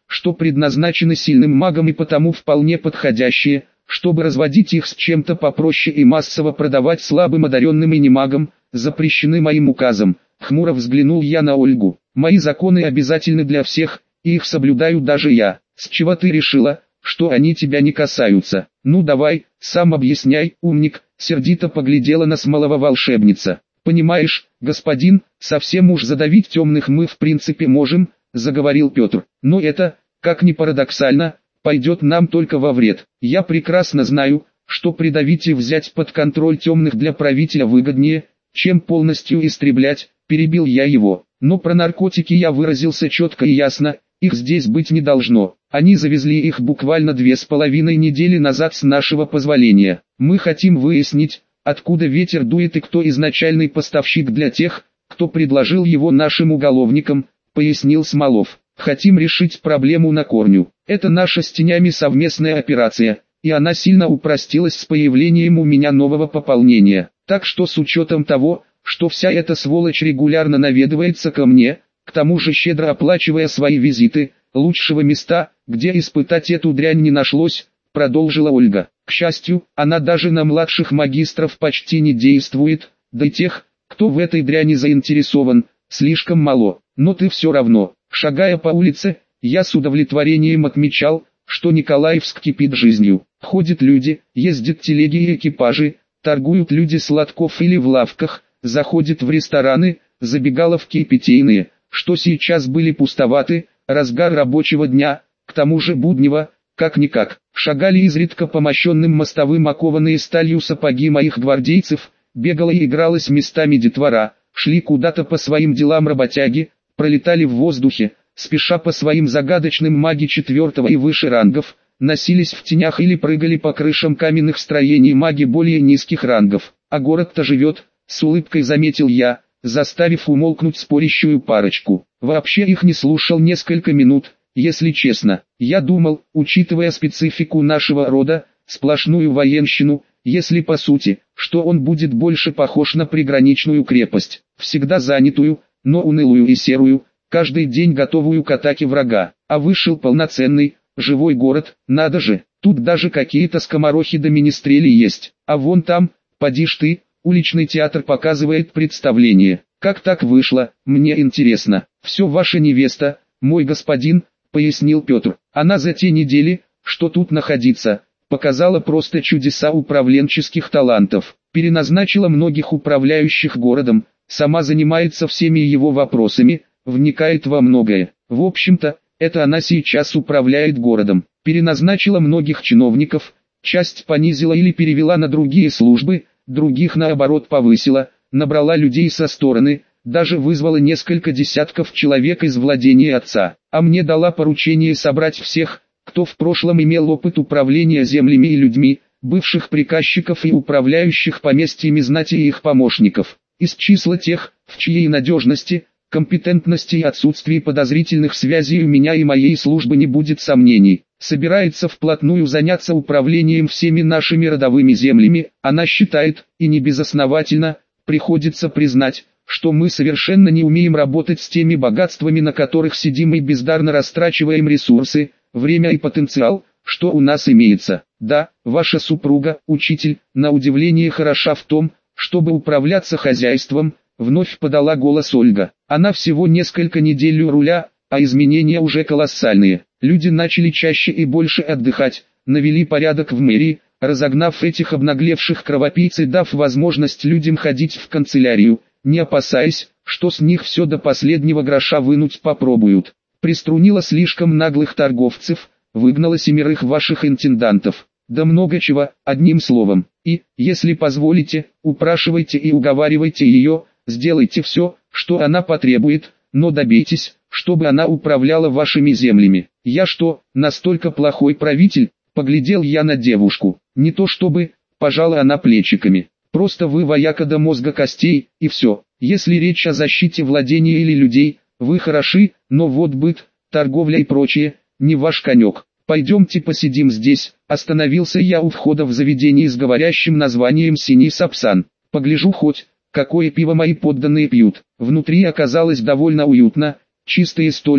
что предназначены сильным магам и потому вполне подходящие, чтобы разводить их с чем-то попроще и массово продавать слабым одаренным и немагам, запрещены моим указом. Хмуро взглянул я на Ольгу. Мои законы обязательны для всех, и их соблюдаю даже я. С чего ты решила, что они тебя не касаются? Ну давай, сам объясняй, умник, сердито поглядела на Смолова волшебница. Понимаешь, господин, совсем уж задавить темных мы в принципе можем, заговорил Петр. Но это, как ни парадоксально, пойдет нам только во вред. Я прекрасно знаю, что придавить и взять под контроль темных для правителя выгоднее, чем полностью истреблять, перебил я его. Но про наркотики я выразился четко и ясно, их здесь быть не должно. Они завезли их буквально 2,5 недели назад с нашего позволения. Мы хотим выяснить, откуда ветер дует и кто изначальный поставщик для тех, кто предложил его нашим уголовникам, пояснил Смолов. Хотим решить проблему на корню. Это наша с тенями совместная операция, и она сильно упростилась с появлением у меня нового пополнения. Так что с учетом того, что вся эта сволочь регулярно наведывается ко мне, к тому же щедро оплачивая свои визиты, лучшего места, где испытать эту дрянь не нашлось, продолжила Ольга. К счастью, она даже на младших магистров почти не действует, да и тех, кто в этой дряни заинтересован, слишком мало. Но ты все равно, шагая по улице, я с удовлетворением отмечал, что Николаевск кипит жизнью. Ходят люди, ездят телеги и экипажи, торгуют люди сладков или в лавках, заходят в рестораны, забегаловки и питейные, что сейчас были пустоваты, разгар рабочего дня, к тому же буднего, как-никак. Шагали изредка по мощенным мостовым окованные сталью сапоги моих гвардейцев, бегала и игралась местами детвора, шли куда-то по своим делам работяги, пролетали в воздухе, спеша по своим загадочным маги 4 и выше рангов, носились в тенях или прыгали по крышам каменных строений маги более низких рангов. А город-то живет, с улыбкой заметил я, заставив умолкнуть спорящую парочку. Вообще их не слушал несколько минут, если честно. Я думал, учитывая специфику нашего рода, сплошную военщину, если по сути, что он будет больше похож на приграничную крепость, всегда занятую, но унылую и серую, каждый день готовую к атаке врага. А вышел полноценный, живой город, надо же, тут даже какие-то скоморохи да министрели есть. А вон там, поди ж ты, уличный театр показывает представление. Как так вышло, мне интересно. Все ваша невеста, мой господин, пояснил Петр. Она за те недели, что тут находится, показала просто чудеса управленческих талантов. Переназначила многих управляющих городом, сама занимается всеми его вопросами, вникает во многое. В общем-то, это она сейчас управляет городом. Переназначила многих чиновников, часть понизила или перевела на другие службы, других наоборот повысила, набрала людей со стороны, даже вызвала несколько десятков человек из владения отца. А мне дала поручение собрать всех, кто в прошлом имел опыт управления землями и людьми, бывших приказчиков и управляющих поместьями знати и их помощников. Из числа тех, в чьей надежности, компетентности и отсутствии подозрительных связей у меня и моей службы не будет сомнений. Собирается вплотную заняться управлением всеми нашими родовыми землями. Она считает, и не безосновательно, приходится признать, что мы совершенно не умеем работать с теми богатствами, на которых сидим и бездарно растрачиваем ресурсы, время и потенциал, что у нас имеется. Да, ваша супруга, учитель, на удивление хороша в том, чтобы управляться хозяйством, вновь подала голос Ольга. Она всего несколько недель у руля, а изменения уже колоссальные. Люди начали чаще и больше отдыхать, навели порядок в мэрии, разогнав этих обнаглевших кровопийц и дав возможность людям ходить в канцелярию, не опасаясь, что с них все до последнего гроша вынуть попробуют. Приструнила слишком наглых торговцев, выгнала 7 ваших интендантов. Да много чего, одним словом. И, если позволите, упрашивайте и уговаривайте ее, сделайте все, что она потребует, но добейтесь, чтобы она управляла вашими землями. Я что, настолько плохой правитель? Поглядел я на девушку. Не то чтобы, пожала она плечиками. Просто вы вояка до мозга костей, и все. Если речь о защите владения или людей, вы хороши, но вот быт, торговля и прочее, не ваш конек. Пойдемте посидим здесь. Остановился я у входа в заведение с говорящим названием «Синий Сапсан». Погляжу хоть, какое пиво мои подданные пьют. Внутри оказалось довольно уютно, чистые столики,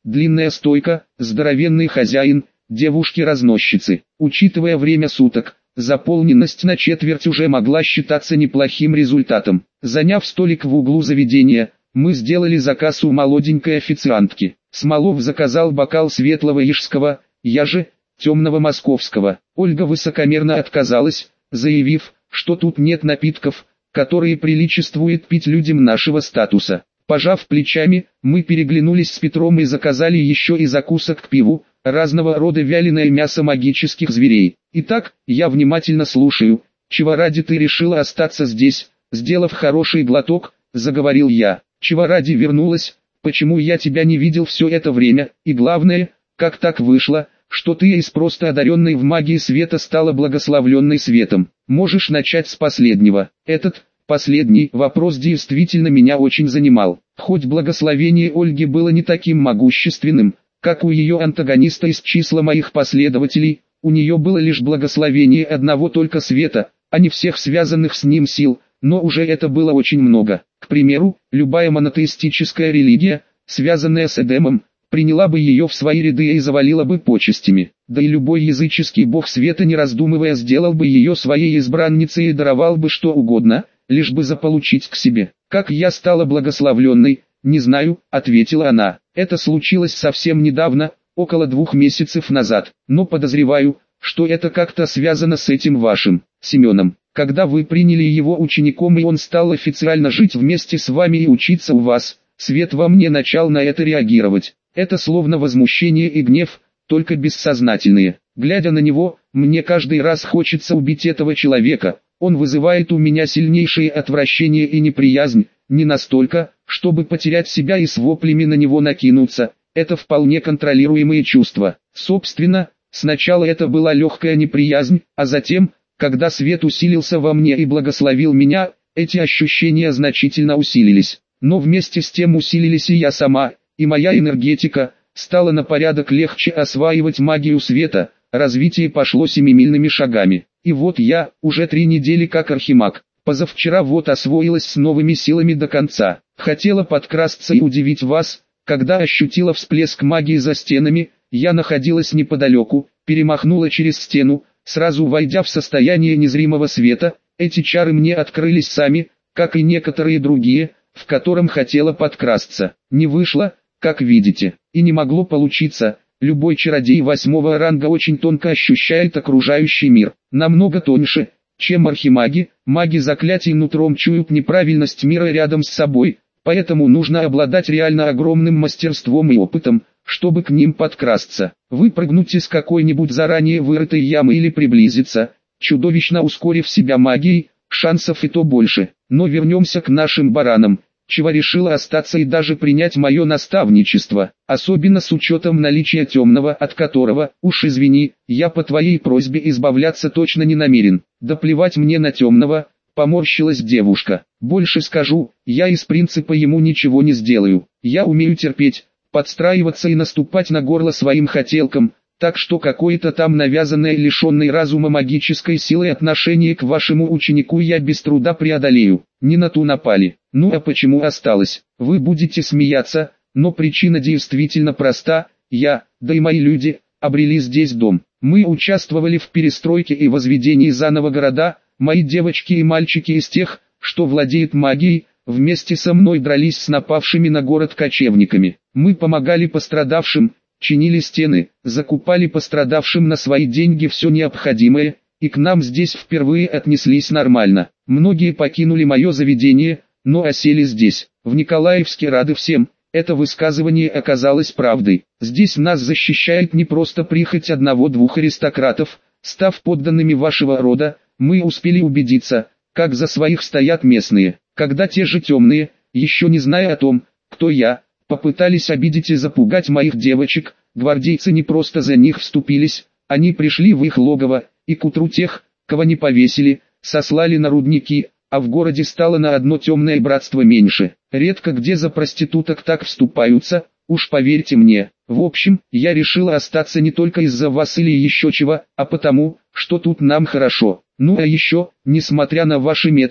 длинная стойка, здоровенный хозяин, девушки-разносчицы. Учитывая время суток, заполненность на четверть уже могла считаться неплохим результатом. Заняв столик в углу заведения, мы сделали заказ у молоденькой официантки. Смолов заказал бокал светлого ижского, я же темного московского. Ольга высокомерно отказалась, заявив, что тут нет напитков, которые приличествует пить людям нашего статуса. Пожав плечами, мы переглянулись с Петром и заказали еще и закусок к пиву, разного рода вяленое мясо магических зверей. Итак, я внимательно слушаю, чего ради ты решила остаться здесь, сделав хороший глоток, заговорил я. Чего ради вернулась, почему я тебя не видел все это время, и главное, как так вышло, что ты из просто одаренной в магии света стала благословленной светом. Можешь начать с последнего. Этот, последний вопрос действительно меня очень занимал. Хоть благословение Ольги было не таким могущественным, как у ее антагониста из числа моих последователей, у нее было лишь благословение одного только света, а не всех связанных с ним сил, но уже это было очень много. К примеру, любая монотеистическая религия, связанная с Эдемом, приняла бы ее в свои ряды и завалила бы почестями. Да и любой языческий бог света, не раздумывая, сделал бы ее своей избранницей и даровал бы что угодно, лишь бы заполучить к себе. Как я стала благословленной, не знаю, ответила она. Это случилось совсем недавно, около 2 месяцев назад, но подозреваю, что это как-то связано с этим вашим Семеном. Когда вы приняли его учеником и он стал официально жить вместе с вами и учиться у вас, свет во мне начал на это реагировать. Это словно возмущение и гнев, только бессознательные. Глядя на него, мне каждый раз хочется убить этого человека. Он вызывает у меня сильнейшее отвращение и неприязнь, не настолько, чтобы потерять себя и с воплями на него накинуться. Это вполне контролируемые чувства. Собственно, сначала это была легкая неприязнь, а затем, когда свет усилился во мне и благословил меня, эти ощущения значительно усилились. Но вместе с тем усилились и я сама, и моя энергетика, стало на порядок легче осваивать магию света, развитие пошло семимильными шагами. И вот я, уже 3 недели как архимаг, позавчера вот освоилась с новыми силами до конца. Хотела подкрасться и удивить вас, когда ощутила всплеск магии за стенами, я находилась неподалеку, перемахнула через стену, сразу войдя в состояние незримого света, эти чары мне открылись сами, как и некоторые другие, в котором хотела подкрасться. Не вышло, как видите, и не могло получиться. Любой чародей 8-го ранга очень тонко ощущает окружающий мир, намного тоньше, чем архимаги. Маги заклятий нутром чуют неправильность мира рядом с собой, поэтому нужно обладать реально огромным мастерством и опытом, чтобы к ним подкрасться. Выпрыгнуть из какой-нибудь заранее вырытой ямы или приблизиться, чудовищно ускорив себя магией, шансов и то больше. Но вернемся к нашим баранам. Чего решила остаться и даже принять мое наставничество, особенно с учетом наличия темного, от которого, уж извини, я по твоей просьбе избавляться точно не намерен. Да плевать мне на темного, поморщилась девушка. Больше скажу, я из принципа ему ничего не сделаю. Я умею терпеть, подстраиваться и наступать на горло своим хотелкам, так что какое-то там навязанное лишенной разума магической силой отношение к вашему ученику я без труда преодолею. Не на ту напали. Ну а почему осталось? Вы будете смеяться, но причина действительно проста. Я, да и мои люди, обрели здесь дом. Мы участвовали в перестройке и возведении заново города. Мои девочки и мальчики из тех, что владеют магией, вместе со мной дрались с напавшими на город кочевниками. Мы помогали пострадавшим, чинили стены, закупали пострадавшим на свои деньги все необходимое, и к нам здесь впервые отнеслись нормально. Многие покинули мое заведение, но осели здесь. В Николаевске рады всем. Это высказывание оказалось правдой. Здесь нас защищает не просто прихоть 1-2 аристократов. Став подданными вашего рода, мы успели убедиться, как за своих стоят местные. Когда те же темные, еще не зная о том, кто я, попытались обидеть и запугать моих девочек, гвардейцы не просто за них вступились, они пришли в их логово, и к утру тех, кого не повесили, сослали на рудники, а в городе стало на одно темное братство меньше. Редко где за проституток так вступаются, уж поверьте мне. В общем, я решила остаться не только из-за вас или еще чего, а потому, что тут нам хорошо. Ну а еще, несмотря на ваши методы,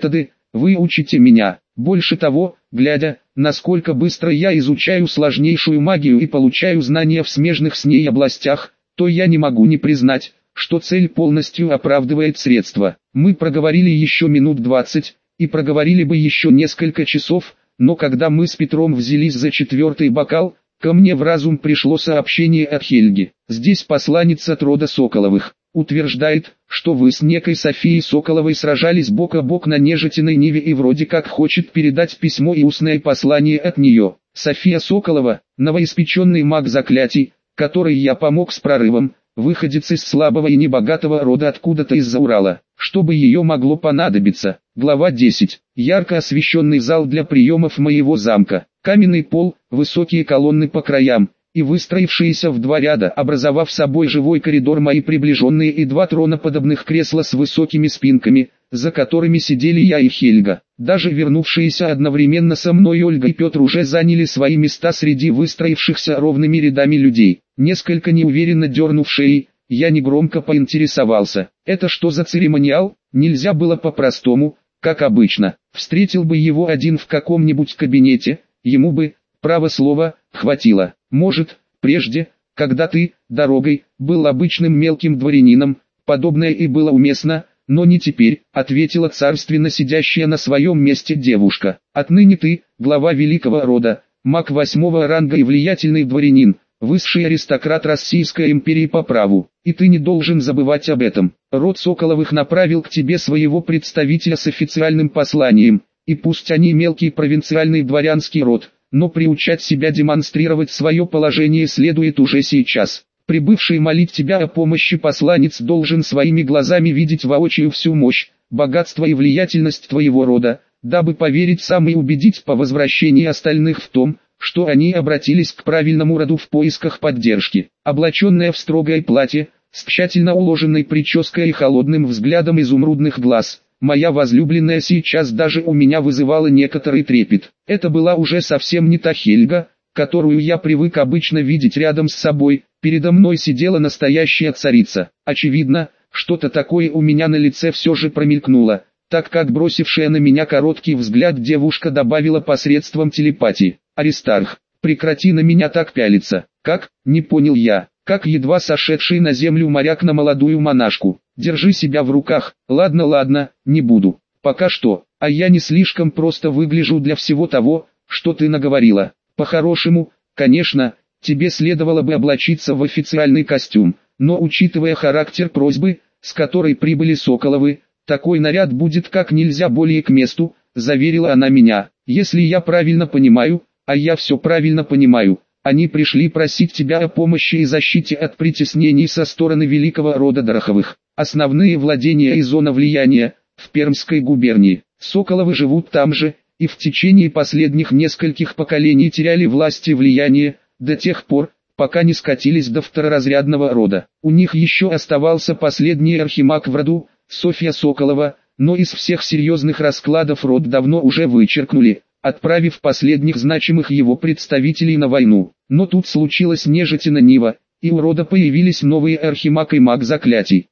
вы учите меня. Больше того, глядя, насколько быстро я изучаю сложнейшую магию и получаю знания в смежных с ней областях, то я не могу не признать, что цель полностью оправдывает средства. Мы проговорили еще минут 20, и проговорили бы еще несколько часов, но когда мы с Петром взялись за 4-й бокал, ко мне в разум пришло сообщение от Хельги. Здесь посланец от рода Соколовых. Утверждает, что вы с некой Софией Соколовой сражались бок о бок на Нежитиной Ниве и вроде как хочет передать письмо и устное послание от нее. София Соколова, новоиспеченный маг заклятий, который я помог с прорывом, выходец из слабого и небогатого рода откуда-то из-за Урала. Чтобы ее могло понадобиться. Глава 10. Ярко освещенный зал для приемов моего замка. Каменный пол, высокие колонны по краям, и выстроившиеся в 2 ряда, образовав собой живой коридор, мои приближенные и 2 троноподобных кресла с высокими спинками, за которыми сидели я и Хельга. Даже вернувшиеся одновременно со мной Ольга и Петр уже заняли свои места среди выстроившихся ровными рядами людей. Несколько неуверенно дернув шеей, я негромко поинтересовался: это что за церемониал? Нельзя было по-простому, как обычно. Встретил бы его один в каком-нибудь кабинете, ему бы, право слова, хватило. Может, прежде, когда ты, дорогой, был обычным мелким дворянином, подобное и было уместно, но не теперь, ответила царственно сидящая на своем месте девушка. Отныне ты, глава великого рода, маг 8-го ранга и влиятельный дворянин, высший аристократ Российской империи по праву, и ты не должен забывать об этом. Род Соколовых направил к тебе своего представителя с официальным посланием, и пусть они мелкий провинциальный дворянский род, но приучать себя демонстрировать свое положение следует уже сейчас. Прибывший молить тебя о помощи посланец должен своими глазами видеть воочию всю мощь, богатство и влиятельность твоего рода, дабы поверить сам и убедить по возвращении остальных в том, что они обратились к правильному роду в поисках поддержки. Облаченная в строгое платье, с тщательно уложенной прической и холодным взглядом изумрудных глаз, моя возлюбленная сейчас даже у меня вызывала некоторый трепет. Это была уже совсем не та Хельга, которую я привык обычно видеть рядом с собой. Передо мной сидела настоящая царица. Очевидно, что-то такое у меня на лице все же промелькнуло, так как бросившая на меня короткий взгляд девушка добавила посредством телепатии: «Аристарх, прекрати на меня так пялиться». «Как?» — не понял я. Как едва сошедший на землю моряк на молодую монашку. Держи себя в руках. Ладно, не буду. Пока что. А я не слишком просто выгляжу для всего того, что ты наговорила. По-хорошему, конечно, тебе следовало бы облачиться в официальный костюм, но учитывая характер просьбы, с которой прибыли Соколовы, такой наряд будет как нельзя более к месту, заверила она меня. Если я правильно понимаю, а я все правильно понимаю, они пришли просить тебя о помощи и защите от притеснений со стороны великого рода Дороховых. Основные владения и зона влияния в Пермской губернии. Соколовы живут там же, и в течение последних нескольких поколений теряли власть и влияние, до тех пор, пока не скатились до второразрядного рода. У них еще оставался последний архимаг в роду, Софья Соколова, но из всех серьезных раскладов род давно уже вычеркнули, отправив последних значимых его представителей на войну. Но тут случилась Нежитина Нива, и у рода появились новые архимаг и маг заклятий.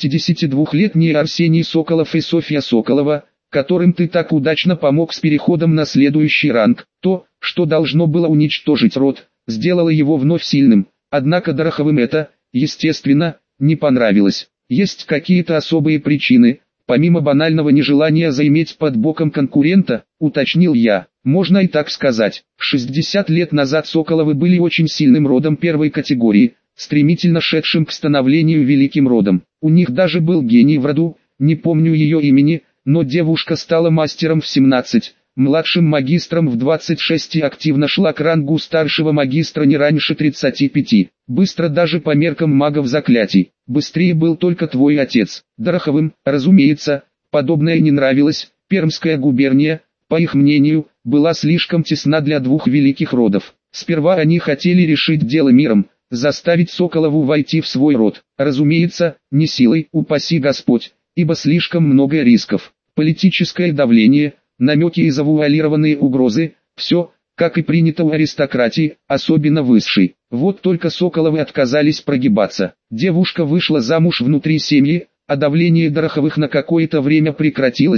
62-летний Арсений Соколов и Софья Соколова, которым ты так удачно помог с переходом на следующий ранг. То, что должно было уничтожить род, сделало его вновь сильным, однако Дороховым это, естественно, не понравилось. Есть какие-то особые причины, помимо банального нежелания заиметь под боком конкурента, уточнил я. Можно и так сказать. 60 лет назад Соколовы были очень сильным родом первой категории, стремительно шедшим к становлению великим родом. У них даже был гений в роду, не помню ее имени, но девушка стала мастером в 17, младшим магистром в 26 и активно шла к рангу старшего магистра не раньше 35. Быстро даже по меркам магов заклятий. Быстрее был только твой отец. Дороховым, разумеется, подобное не нравилось. Пермская губерния, по их мнению, была слишком тесна для двух великих родов. Сперва они хотели решить дело миром, заставить Соколову войти в свой род. Разумеется, не силой, упаси Господь, ибо слишком много рисков. Политическое давление, намеки и завуалированные угрозы, все, как и принято у аристократии, особенно высшей. Вот только Соколовы отказались прогибаться. Девушка вышла замуж внутри семьи, а давление Дороховых на какое-то время прекратилось,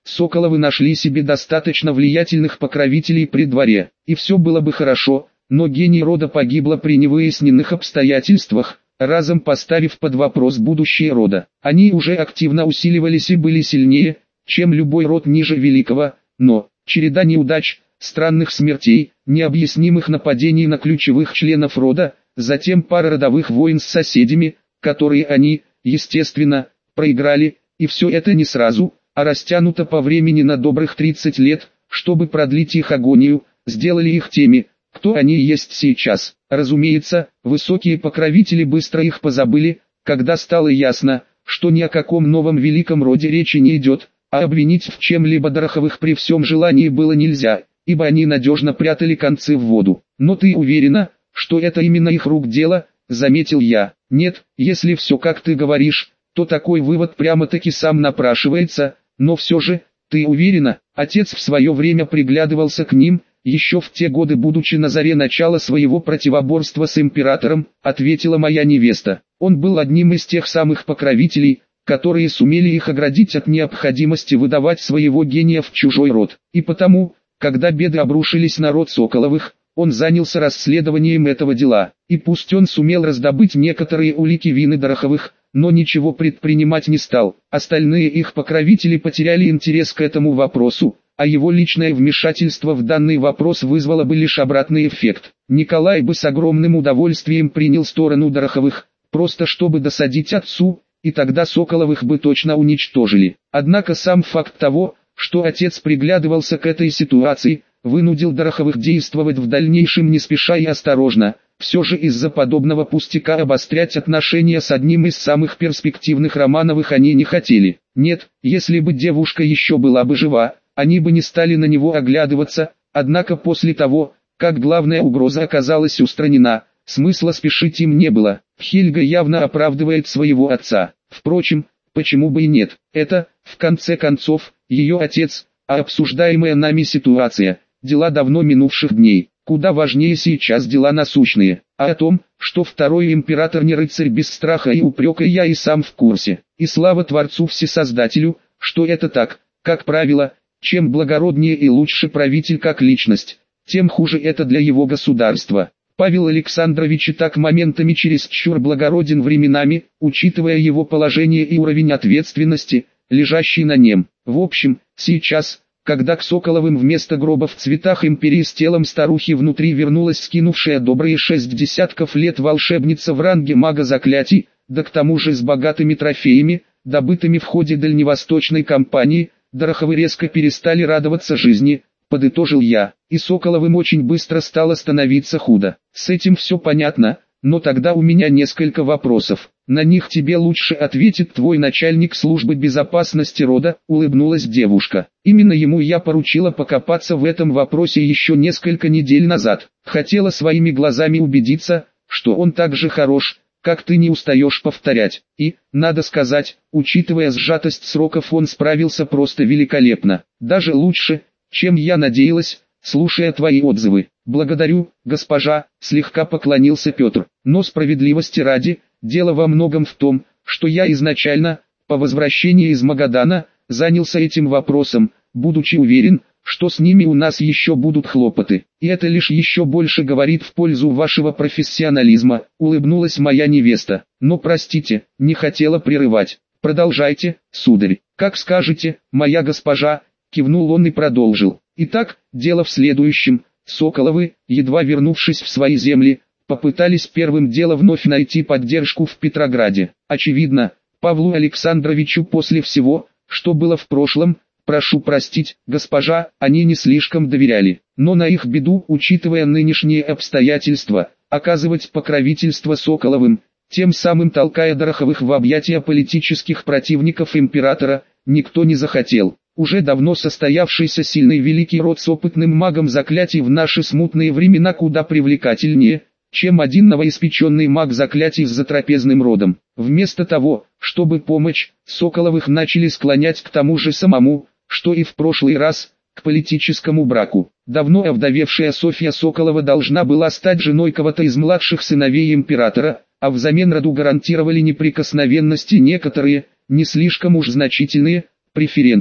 Соколовы нашли себе достаточно влиятельных покровителей при дворе, и все было бы хорошо, но гений рода погибла при невыясненных обстоятельствах, разом поставив под вопрос будущее рода. Они уже активно усиливались и были сильнее, чем любой род ниже великого, но череда неудач, странных смертей, необъяснимых нападений на ключевых членов рода, затем пара родовых войн с соседями, которые они, естественно, проиграли, и все это не сразу, а растянуто по времени на добрых 30 лет, чтобы продлить их агонию, сделали их теми, кто они есть сейчас. Разумеется, высокие покровители быстро их позабыли, когда стало ясно, что ни о каком новом великом роде речи не идет, а обвинить в чем-либо Дороховых при всем желании было нельзя, ибо они надежно прятали концы в воду. «Но ты уверена, что это именно их рук дело?» — заметил я. «Нет, если все как ты говоришь, то такой вывод прямо-таки сам напрашивается, но все же, ты уверена?» Отец в свое время приглядывался к ним, еще в те годы будучи на заре начала своего противоборства с императором, ответила моя невеста. Он был одним из тех самых покровителей, которые сумели их оградить от необходимости выдавать своего гения в чужой род. И потому, когда беды обрушились на род Соколовых, он занялся расследованием этого дела. И пусть он сумел раздобыть некоторые улики вины Дороховых, но ничего предпринимать не стал. Остальные их покровители потеряли интерес к этому вопросу, а его личное вмешательство в данный вопрос вызвало бы лишь обратный эффект. Николай бы с огромным удовольствием принял сторону Дороховых, просто чтобы досадить отцу, и тогда Соколовых бы точно уничтожили. Однако сам факт того, что отец приглядывался к этой ситуации, вынудил Дороховых действовать в дальнейшем не спеша и осторожно. Все же из-за подобного пустяка обострять отношения с одним из самых перспективных Романовых они не хотели. Нет, если бы девушка еще была бы жива, они бы не стали на него оглядываться, однако после того, как главная угроза оказалась устранена, смысла спешить им не было. Хельга явно оправдывает своего отца. Впрочем, почему бы и нет? Это, в конце концов, ее отец, а обсуждаемая нами ситуация – дела давно минувших дней. Куда важнее сейчас дела насущные, а о том, что второй император не рыцарь без страха и упрека, я и сам в курсе. И слава Творцу Всесоздателю, что это так. Как правило, чем благороднее и лучше правитель как личность, тем хуже это для его государства. Павел Александрович и так моментами чересчур благороден временами, учитывая его положение и уровень ответственности, лежащий на нем. В общем, сейчас, когда к Соколовым вместо гроба в цветах империи с телом старухи внутри вернулась скинувшая добрые 6 десятков лет волшебница в ранге мага заклятий, да к тому же с богатыми трофеями, добытыми в ходе дальневосточной кампании, Дороховы резко перестали радоваться жизни, подытожил я, и Соколовым очень быстро стало становиться худо. С этим все понятно, но тогда у меня несколько вопросов. На них тебе лучше ответит твой начальник службы безопасности рода, улыбнулась девушка. Именно ему я поручила покопаться в этом вопросе еще несколько недель назад. Хотела своими глазами убедиться, что он так же хорош, как ты не устаешь повторять. И, надо сказать, учитывая сжатость сроков, он справился просто великолепно. Даже лучше, чем я надеялась, слушая твои отзывы. Благодарю, госпожа, слегка поклонился Петр. Но справедливости ради, дело во многом в том, что я изначально, по возвращении из Магадана, занялся этим вопросом, будучи уверен, что с ними у нас еще будут хлопоты. И это лишь еще больше говорит в пользу вашего профессионализма, улыбнулась моя невеста. Но простите, не хотела прерывать. Продолжайте, сударь. Как скажете, моя госпожа, кивнул он и продолжил. Итак, дело в следующем. Соколовы, едва вернувшись в свои земли, попытались первым делом вновь найти поддержку в Петрограде. Очевидно, Павлу Александровичу после всего, что было в прошлом, прошу простить, госпожа, они не слишком доверяли. Но на их беду, учитывая нынешние обстоятельства, оказывать покровительство Соколовым, тем самым толкая Дороховых в объятия политических противников императора, никто не захотел. Уже давно состоявшийся сильный великий род с опытным магом заклятий в наши смутные времена куда привлекательнее, чем один новоиспеченный маг заклятий с затрапезным родом. Вместо того, чтобы помочь, Соколовых начали склонять к тому же самому, что и в прошлый раз, к политическому браку. Давно овдовевшая Софья Соколова должна была стать женой кого-то из младших сыновей императора, а взамен роду гарантировали неприкосновенность и некоторые, не слишком уж значительные, преференции.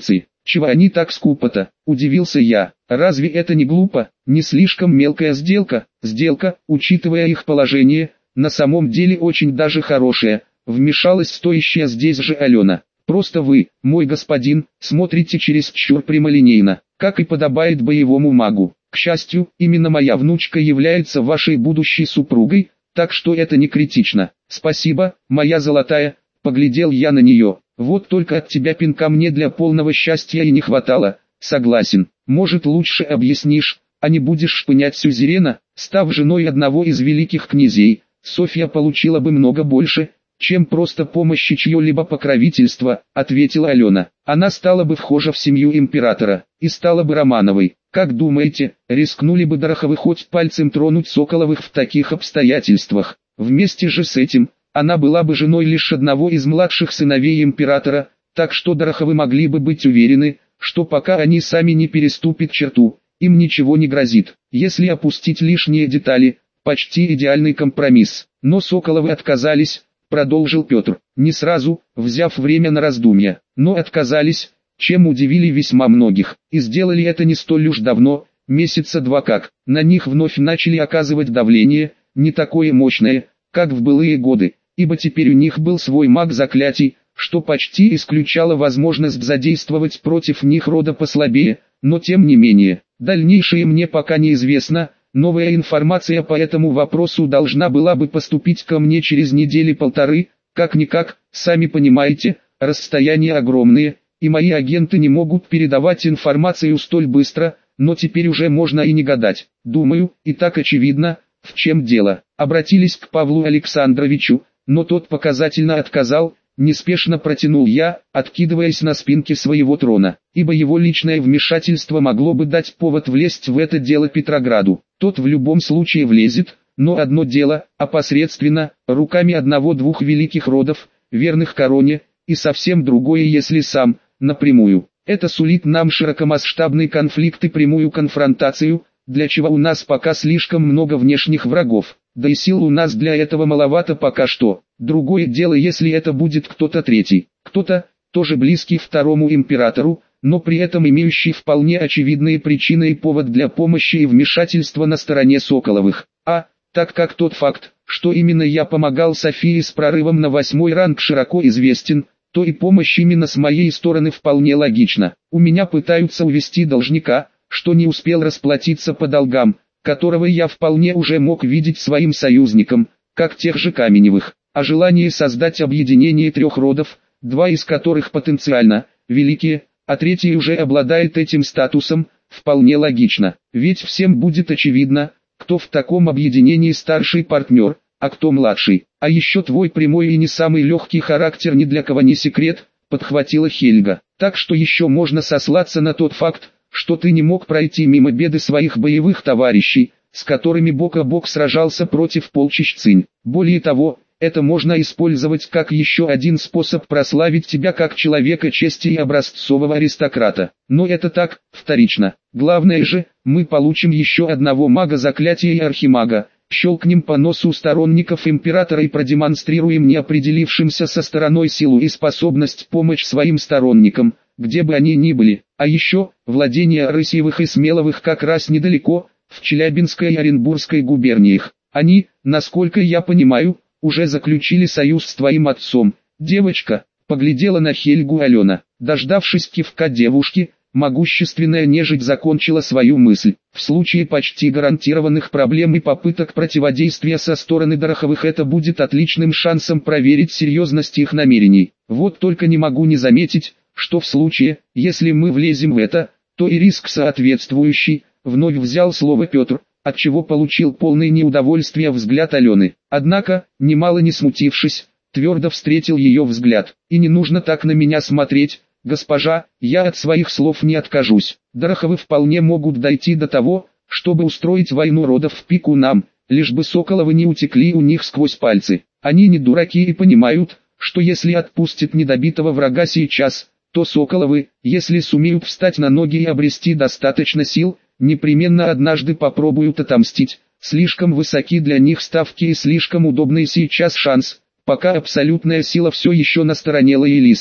Чего они так скупо-то? Удивился я. Разве это не глупо? Не слишком мелкая сделка? Сделка, учитывая их положение, на самом деле очень даже хорошая. Вмешалась стоящая здесь же Алена. Просто вы, мой господин, смотрите чересчур прямолинейно, как и подобает боевому магу. К счастью, именно моя внучка является вашей будущей супругой, так что это не критично. Спасибо, моя золотая, поглядел я на нее. Вот только от тебя пинка мне для полного счастья и не хватало. Согласен, может лучше объяснишь, а не будешь шпынять сюзерена. Став женой одного из великих князей, Софья получила бы много больше, чем просто помощь и чье-либо покровительство, ответила Алена. Она стала бы вхожа в семью императора, и стала бы Романовой. Как думаете, рискнули бы Дороховы хоть пальцем тронуть Соколовых в таких обстоятельствах? Вместе же с этим, она была бы женой лишь одного из младших сыновей императора, так что Дороховы могли бы быть уверены, что пока они сами не переступят черту, им ничего не грозит. Если опустить лишние детали, почти идеальный компромисс. Но Соколовы отказались, продолжил Петр, не сразу, взяв время на раздумья, но отказались, чем удивили весьма многих, и сделали это не столь уж давно, месяца два как. На них вновь начали оказывать давление, не такое мощное, как в былые годы, ибо теперь у них был свой маг заклятий, что почти исключало возможность задействовать против них рода послабее, но тем не менее, дальнейшее мне пока неизвестно. Новая информация по этому вопросу должна была бы поступить ко мне через недели-полторы, как-никак, сами понимаете, расстояния огромные, и мои агенты не могут передавать информацию столь быстро, но теперь уже можно и не гадать. Думаю, и так очевидно, в чем дело. Обратились к Павлу Александровичу, но тот показательно отказал, неспешно протянул я, откидываясь на спинке своего трона, ибо его личное вмешательство могло бы дать повод влезть в это дело Петрограду. Тот в любом случае влезет, но одно дело, опосредственно, руками одного-двух великих родов, верных короне, и совсем другое если сам, напрямую. Это сулит нам широкомасштабный конфликт и прямую конфронтацию, для чего у нас пока слишком много внешних врагов, да и сил у нас для этого маловато пока что. Другое дело если это будет кто-то третий, кто-то, тоже близкий второму императору, но при этом имеющий вполне очевидные причины и повод для помощи и вмешательства на стороне Соколовых. Так как тот факт, что именно я помогал Софии с прорывом на 8-й ранг широко известен, то и помощь именно с моей стороны вполне логична. У меня пытаются увести должника, что не успел расплатиться по долгам, которого я вполне уже мог видеть своим союзником, как тех же Каменевых. А желание создать объединение трех родов, два из которых потенциально великие, а третий уже обладает этим статусом, вполне логично. Ведь всем будет очевидно, кто в таком объединении старший партнер, а кто младший. А еще твой прямой и не самый легкий характер ни для кого не секрет, подхватила Хельга. Так что еще можно сослаться на тот факт, что ты не мог пройти мимо беды своих боевых товарищей, с которыми бок о бок сражался против полчищ Цинь. Более того, это можно использовать как еще один способ прославить тебя как человека чести и образцового аристократа. Но это так, вторично. Главное же, мы получим еще одного мага заклятия и архимага, щелкнем по носу сторонников императора и продемонстрируем неопределившимся со стороной силу и способность помочь своим сторонникам, где бы они ни были. А еще, владения Рысьевых и Смеловых как раз недалеко, в Челябинской и Оренбургской губерниях. Они, насколько я понимаю, уже заключили союз с твоим отцом. Девочка, поглядела на Хельгу Алена. Дождавшись кивка девушки, могущественная нежить закончила свою мысль. В случае почти гарантированных проблем и попыток противодействия со стороны Дороховых это будет отличным шансом проверить серьезность их намерений. Вот только не могу не заметить, что в случае, если мы влезем в это, то и риск соответствующий, вновь взял слово Петр, отчего получил полное неудовольствие взгляд Алены. Однако, немало не смутившись, твердо встретил ее взгляд. И не нужно так на меня смотреть, госпожа, я от своих слов не откажусь. Дороховы вполне могут дойти до того, чтобы устроить войну родов в пику нам, лишь бы Соколовы не утекли у них сквозь пальцы. Они не дураки и понимают, что если отпустят недобитого врага сейчас, то Соколовы, если сумеют встать на ноги и обрести достаточно сил, непременно однажды попробуют отомстить. Слишком высоки для них ставки и слишком удобный сейчас шанс, пока абсолютная сила все еще на стороне лоялистов.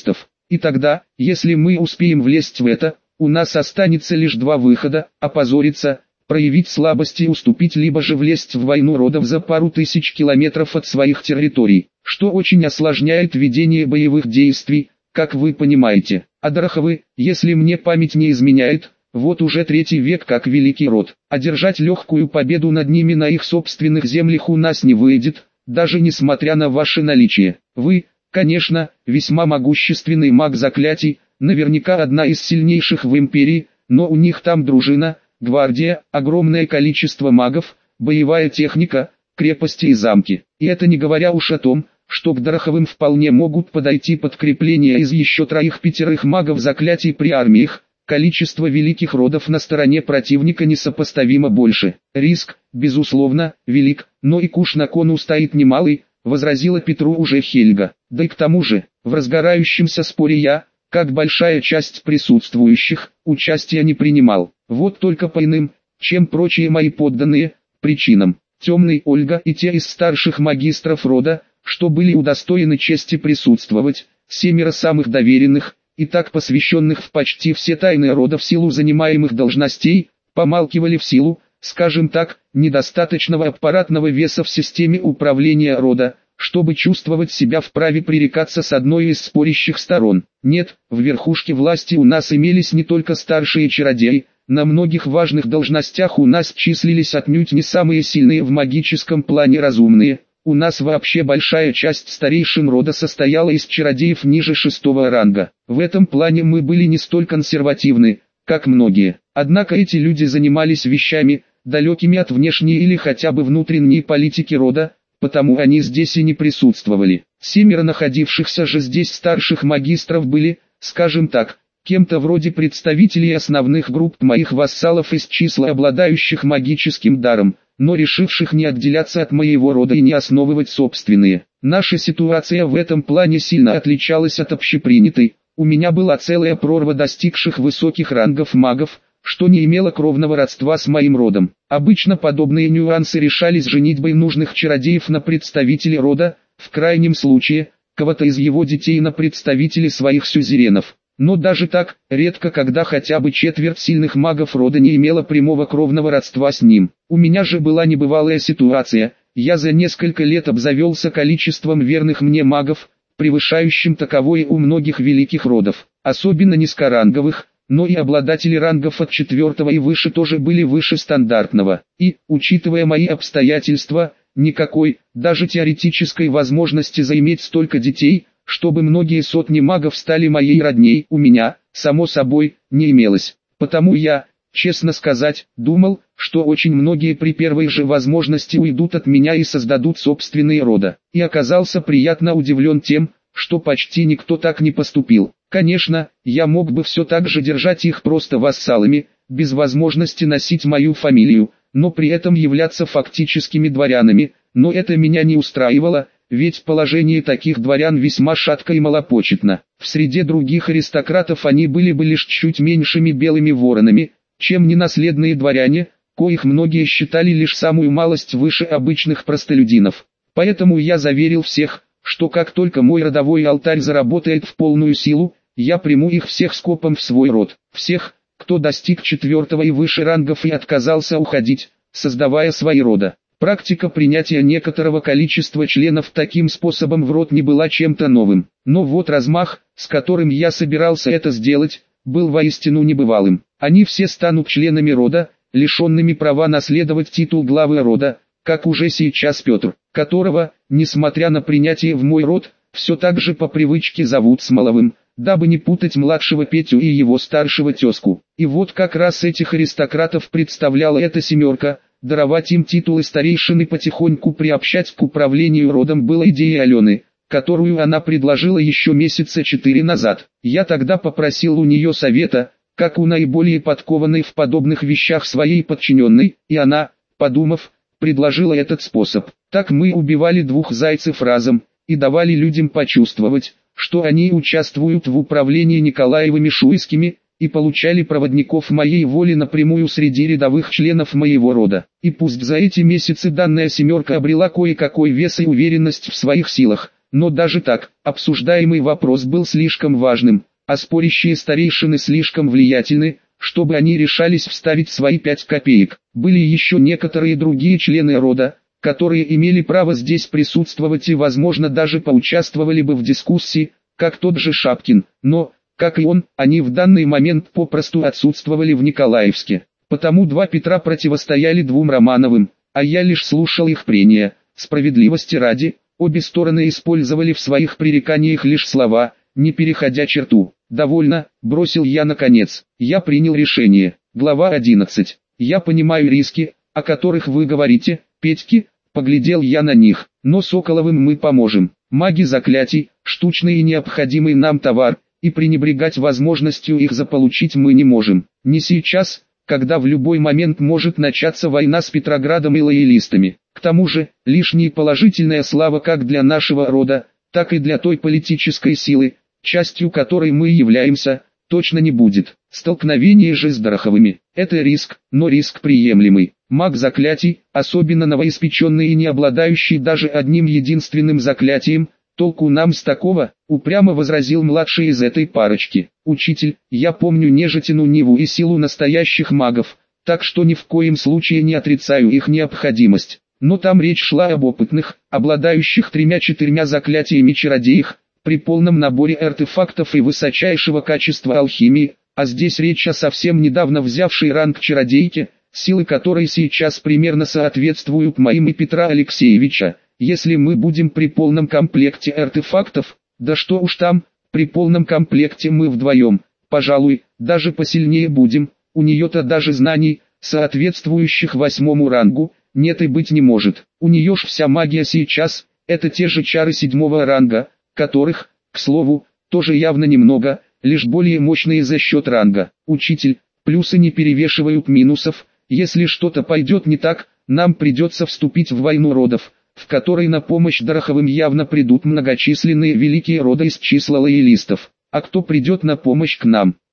И тогда, если мы успеем влезть в это, у нас останется лишь два выхода: опозориться, проявить слабость и уступить, либо же влезть в войну родов за пару тысяч километров от своих территорий, что очень осложняет ведение боевых действий, как вы понимаете. А Дороховы, если мне память не изменяет, вот уже 3-й век как великий род. Одержать легкую победу над ними на их собственных землях у нас не выйдет, даже несмотря на ваше наличие. Вы, конечно, весьма могущественный маг заклятий, наверняка одна из сильнейших в империи, но у них там дружина, гвардия, огромное количество магов, боевая техника, крепости и замки. И это не говоря уж о том, что к Дороховым вполне могут подойти подкрепления из еще 3-5 магов заклятий при армиях. Количество великих родов на стороне противника несопоставимо больше. Риск, безусловно, велик, но и куш на кону стоит немалый, возразила Петру уже Хельга. Да и к тому же, в разгорающемся споре я, как большая часть присутствующих, участия не принимал. Вот только по иным, чем прочие мои подданные, причинам. Темный, Ольга и те из старших магистров рода, что были удостоены чести присутствовать, 7 самых доверенных, и так посвященных в почти все тайны рода в силу занимаемых должностей, помалкивали в силу, скажем так, недостаточного аппаратного веса в системе управления рода, чтобы чувствовать себя вправе пререкаться с одной из спорящих сторон. Нет, в верхушке власти у нас имелись не только старшие чародеи, на многих важных должностях у нас числились отнюдь не самые сильные в магическом плане разумные. У нас вообще большая часть старейшин рода состояла из чародеев ниже 6-го ранга. В этом плане мы были не столь консервативны, как многие. Однако эти люди занимались вещами, далекими от внешней или хотя бы внутренней политики рода, потому они здесь и не присутствовали. 7 находившихся же здесь старших магистров были, скажем так, кем-то вроде представителей основных групп моих вассалов из числа обладающих магическим даром, но решивших не отделяться от моего рода и не основывать собственные. Наша ситуация в этом плане сильно отличалась от общепринятой. У меня была целая прорва достигших высоких рангов магов, что не имело кровного родства с моим родом. Обычно подобные нюансы решались женитьбой нужных чародеев на представителей рода, в крайнем случае, кого-то из его детей на представителей своих сюзеренов. Но даже так, редко когда хотя бы четверть сильных магов рода не имела прямого кровного родства с ним. У меня же была небывалая ситуация, я за несколько лет обзавелся количеством верных мне магов, превышающим таковое у многих великих родов, особенно низкоранговых, но и обладатели рангов от 4-го и выше тоже были выше стандартного. И, учитывая мои обстоятельства, никакой, даже теоретической возможности заиметь столько детей, чтобы многие сотни магов стали моей родней, у меня, само собой, не имелось. Потому я, честно сказать, думал, что очень многие при первой же возможности уйдут от меня и создадут собственные рода. И оказался приятно удивлен тем, что почти никто так не поступил. Конечно, я мог бы все так же держать их просто вассалами, без возможности носить мою фамилию, но при этом являться фактическими дворянами, но это меня не устраивало, ведь положение таких дворян весьма шатко и малопочетно. В среде других аристократов они были бы лишь чуть меньшими белыми воронами, чем ненаследные дворяне, коих многие считали лишь самую малость выше обычных простолюдинов. Поэтому я заверил всех, что как только мой родовой алтарь заработает в полную силу, я приму их всех скопом в свой род. Всех, кто достиг 4-го и выше рангов и отказался уходить, создавая свои рода. Практика принятия некоторого количества членов таким способом в род не была чем-то новым. Но вот размах, с которым я собирался это сделать, был воистину небывалым. Они все станут членами рода, лишенными права наследовать титул главы рода, как уже сейчас Петр, которого, несмотря на принятие в мой род, все так же по привычке зовут Смоловым, дабы не путать младшего Петю и его старшего тезку. И вот как раз этих аристократов представляла эта 7. Даровать им титулы старейшины потихоньку приобщать к управлению родом была идеей Алены, которую она предложила еще месяца 4 назад. Я тогда попросил у нее совета, как у наиболее подкованной в подобных вещах своей подчиненной, и она, подумав, предложила этот способ. Так мы убивали 2 зайцев разом, и давали людям почувствовать, что они участвуют в управлении Николаевыми Шуйскими, и получали проводников моей воли напрямую среди рядовых членов моего рода. И пусть за эти месяцы данная 7 обрела кое-какой вес и уверенность в своих силах, Но даже так, обсуждаемый вопрос был слишком важным, а спорящие старейшины слишком влиятельны, чтобы они решались вставить свои 5 копеек. Были еще некоторые другие члены рода, которые имели право здесь присутствовать и возможно даже поучаствовали бы в дискуссии, как тот же Шапкин, но, как и он, они в данный момент попросту отсутствовали в Николаевске. Потому 2 Петра противостояли 2 Романовым, а я лишь слушал их прения. Справедливости ради, обе стороны использовали в своих пререканиях лишь слова, не переходя черту. «Довольно», — бросил я наконец. Я принял решение. Глава 11. «Я понимаю риски, о которых вы говорите, Петьки», — поглядел я на них, «но Соколовым мы поможем. Маги заклятий, штучный и необходимый нам товар, и пренебрегать возможностью их заполучить мы не можем. Не сейчас, когда в любой момент может начаться война с Петроградом и лоялистами. К тому же, лишняя положительная слава как для нашего рода, так и для той политической силы, частью которой мы являемся, точно не будет. Столкновение же с Дороховыми – это риск, но риск приемлемый. Маг заклятий, особенно новоиспеченный и не обладающий даже одним единственным заклятием, толку нам с такого, упрямо возразил младший из этой парочки. Учитель, я помню нежитину Ниву и силу настоящих магов, так что ни в коем случае не отрицаю их необходимость. Но там речь шла об опытных, обладающих 3-4 заклятиями чародеях, при полном наборе артефактов и высочайшего качества алхимии, а здесь речь о совсем недавно взявшей ранг чародейке, силы которой сейчас примерно соответствуют моим и Петра Алексеевича. Если мы будем при полном комплекте артефактов, да что уж там, при полном комплекте мы вдвоем, пожалуй, даже посильнее будем, у нее-то даже знаний, соответствующих 8-му рангу, нет и быть не может. У нее ж вся магия сейчас, это те же чары 7-го ранга, которых, к слову, тоже явно немного, лишь более мощные за счет ранга. Учитель, плюсы не перевешивают минусов, если что-то пойдет не так, нам придется вступить в войну родов, в которой на помощь Дороховым явно придут многочисленные великие рода из числа лоялистов. А кто придет на помощь к нам?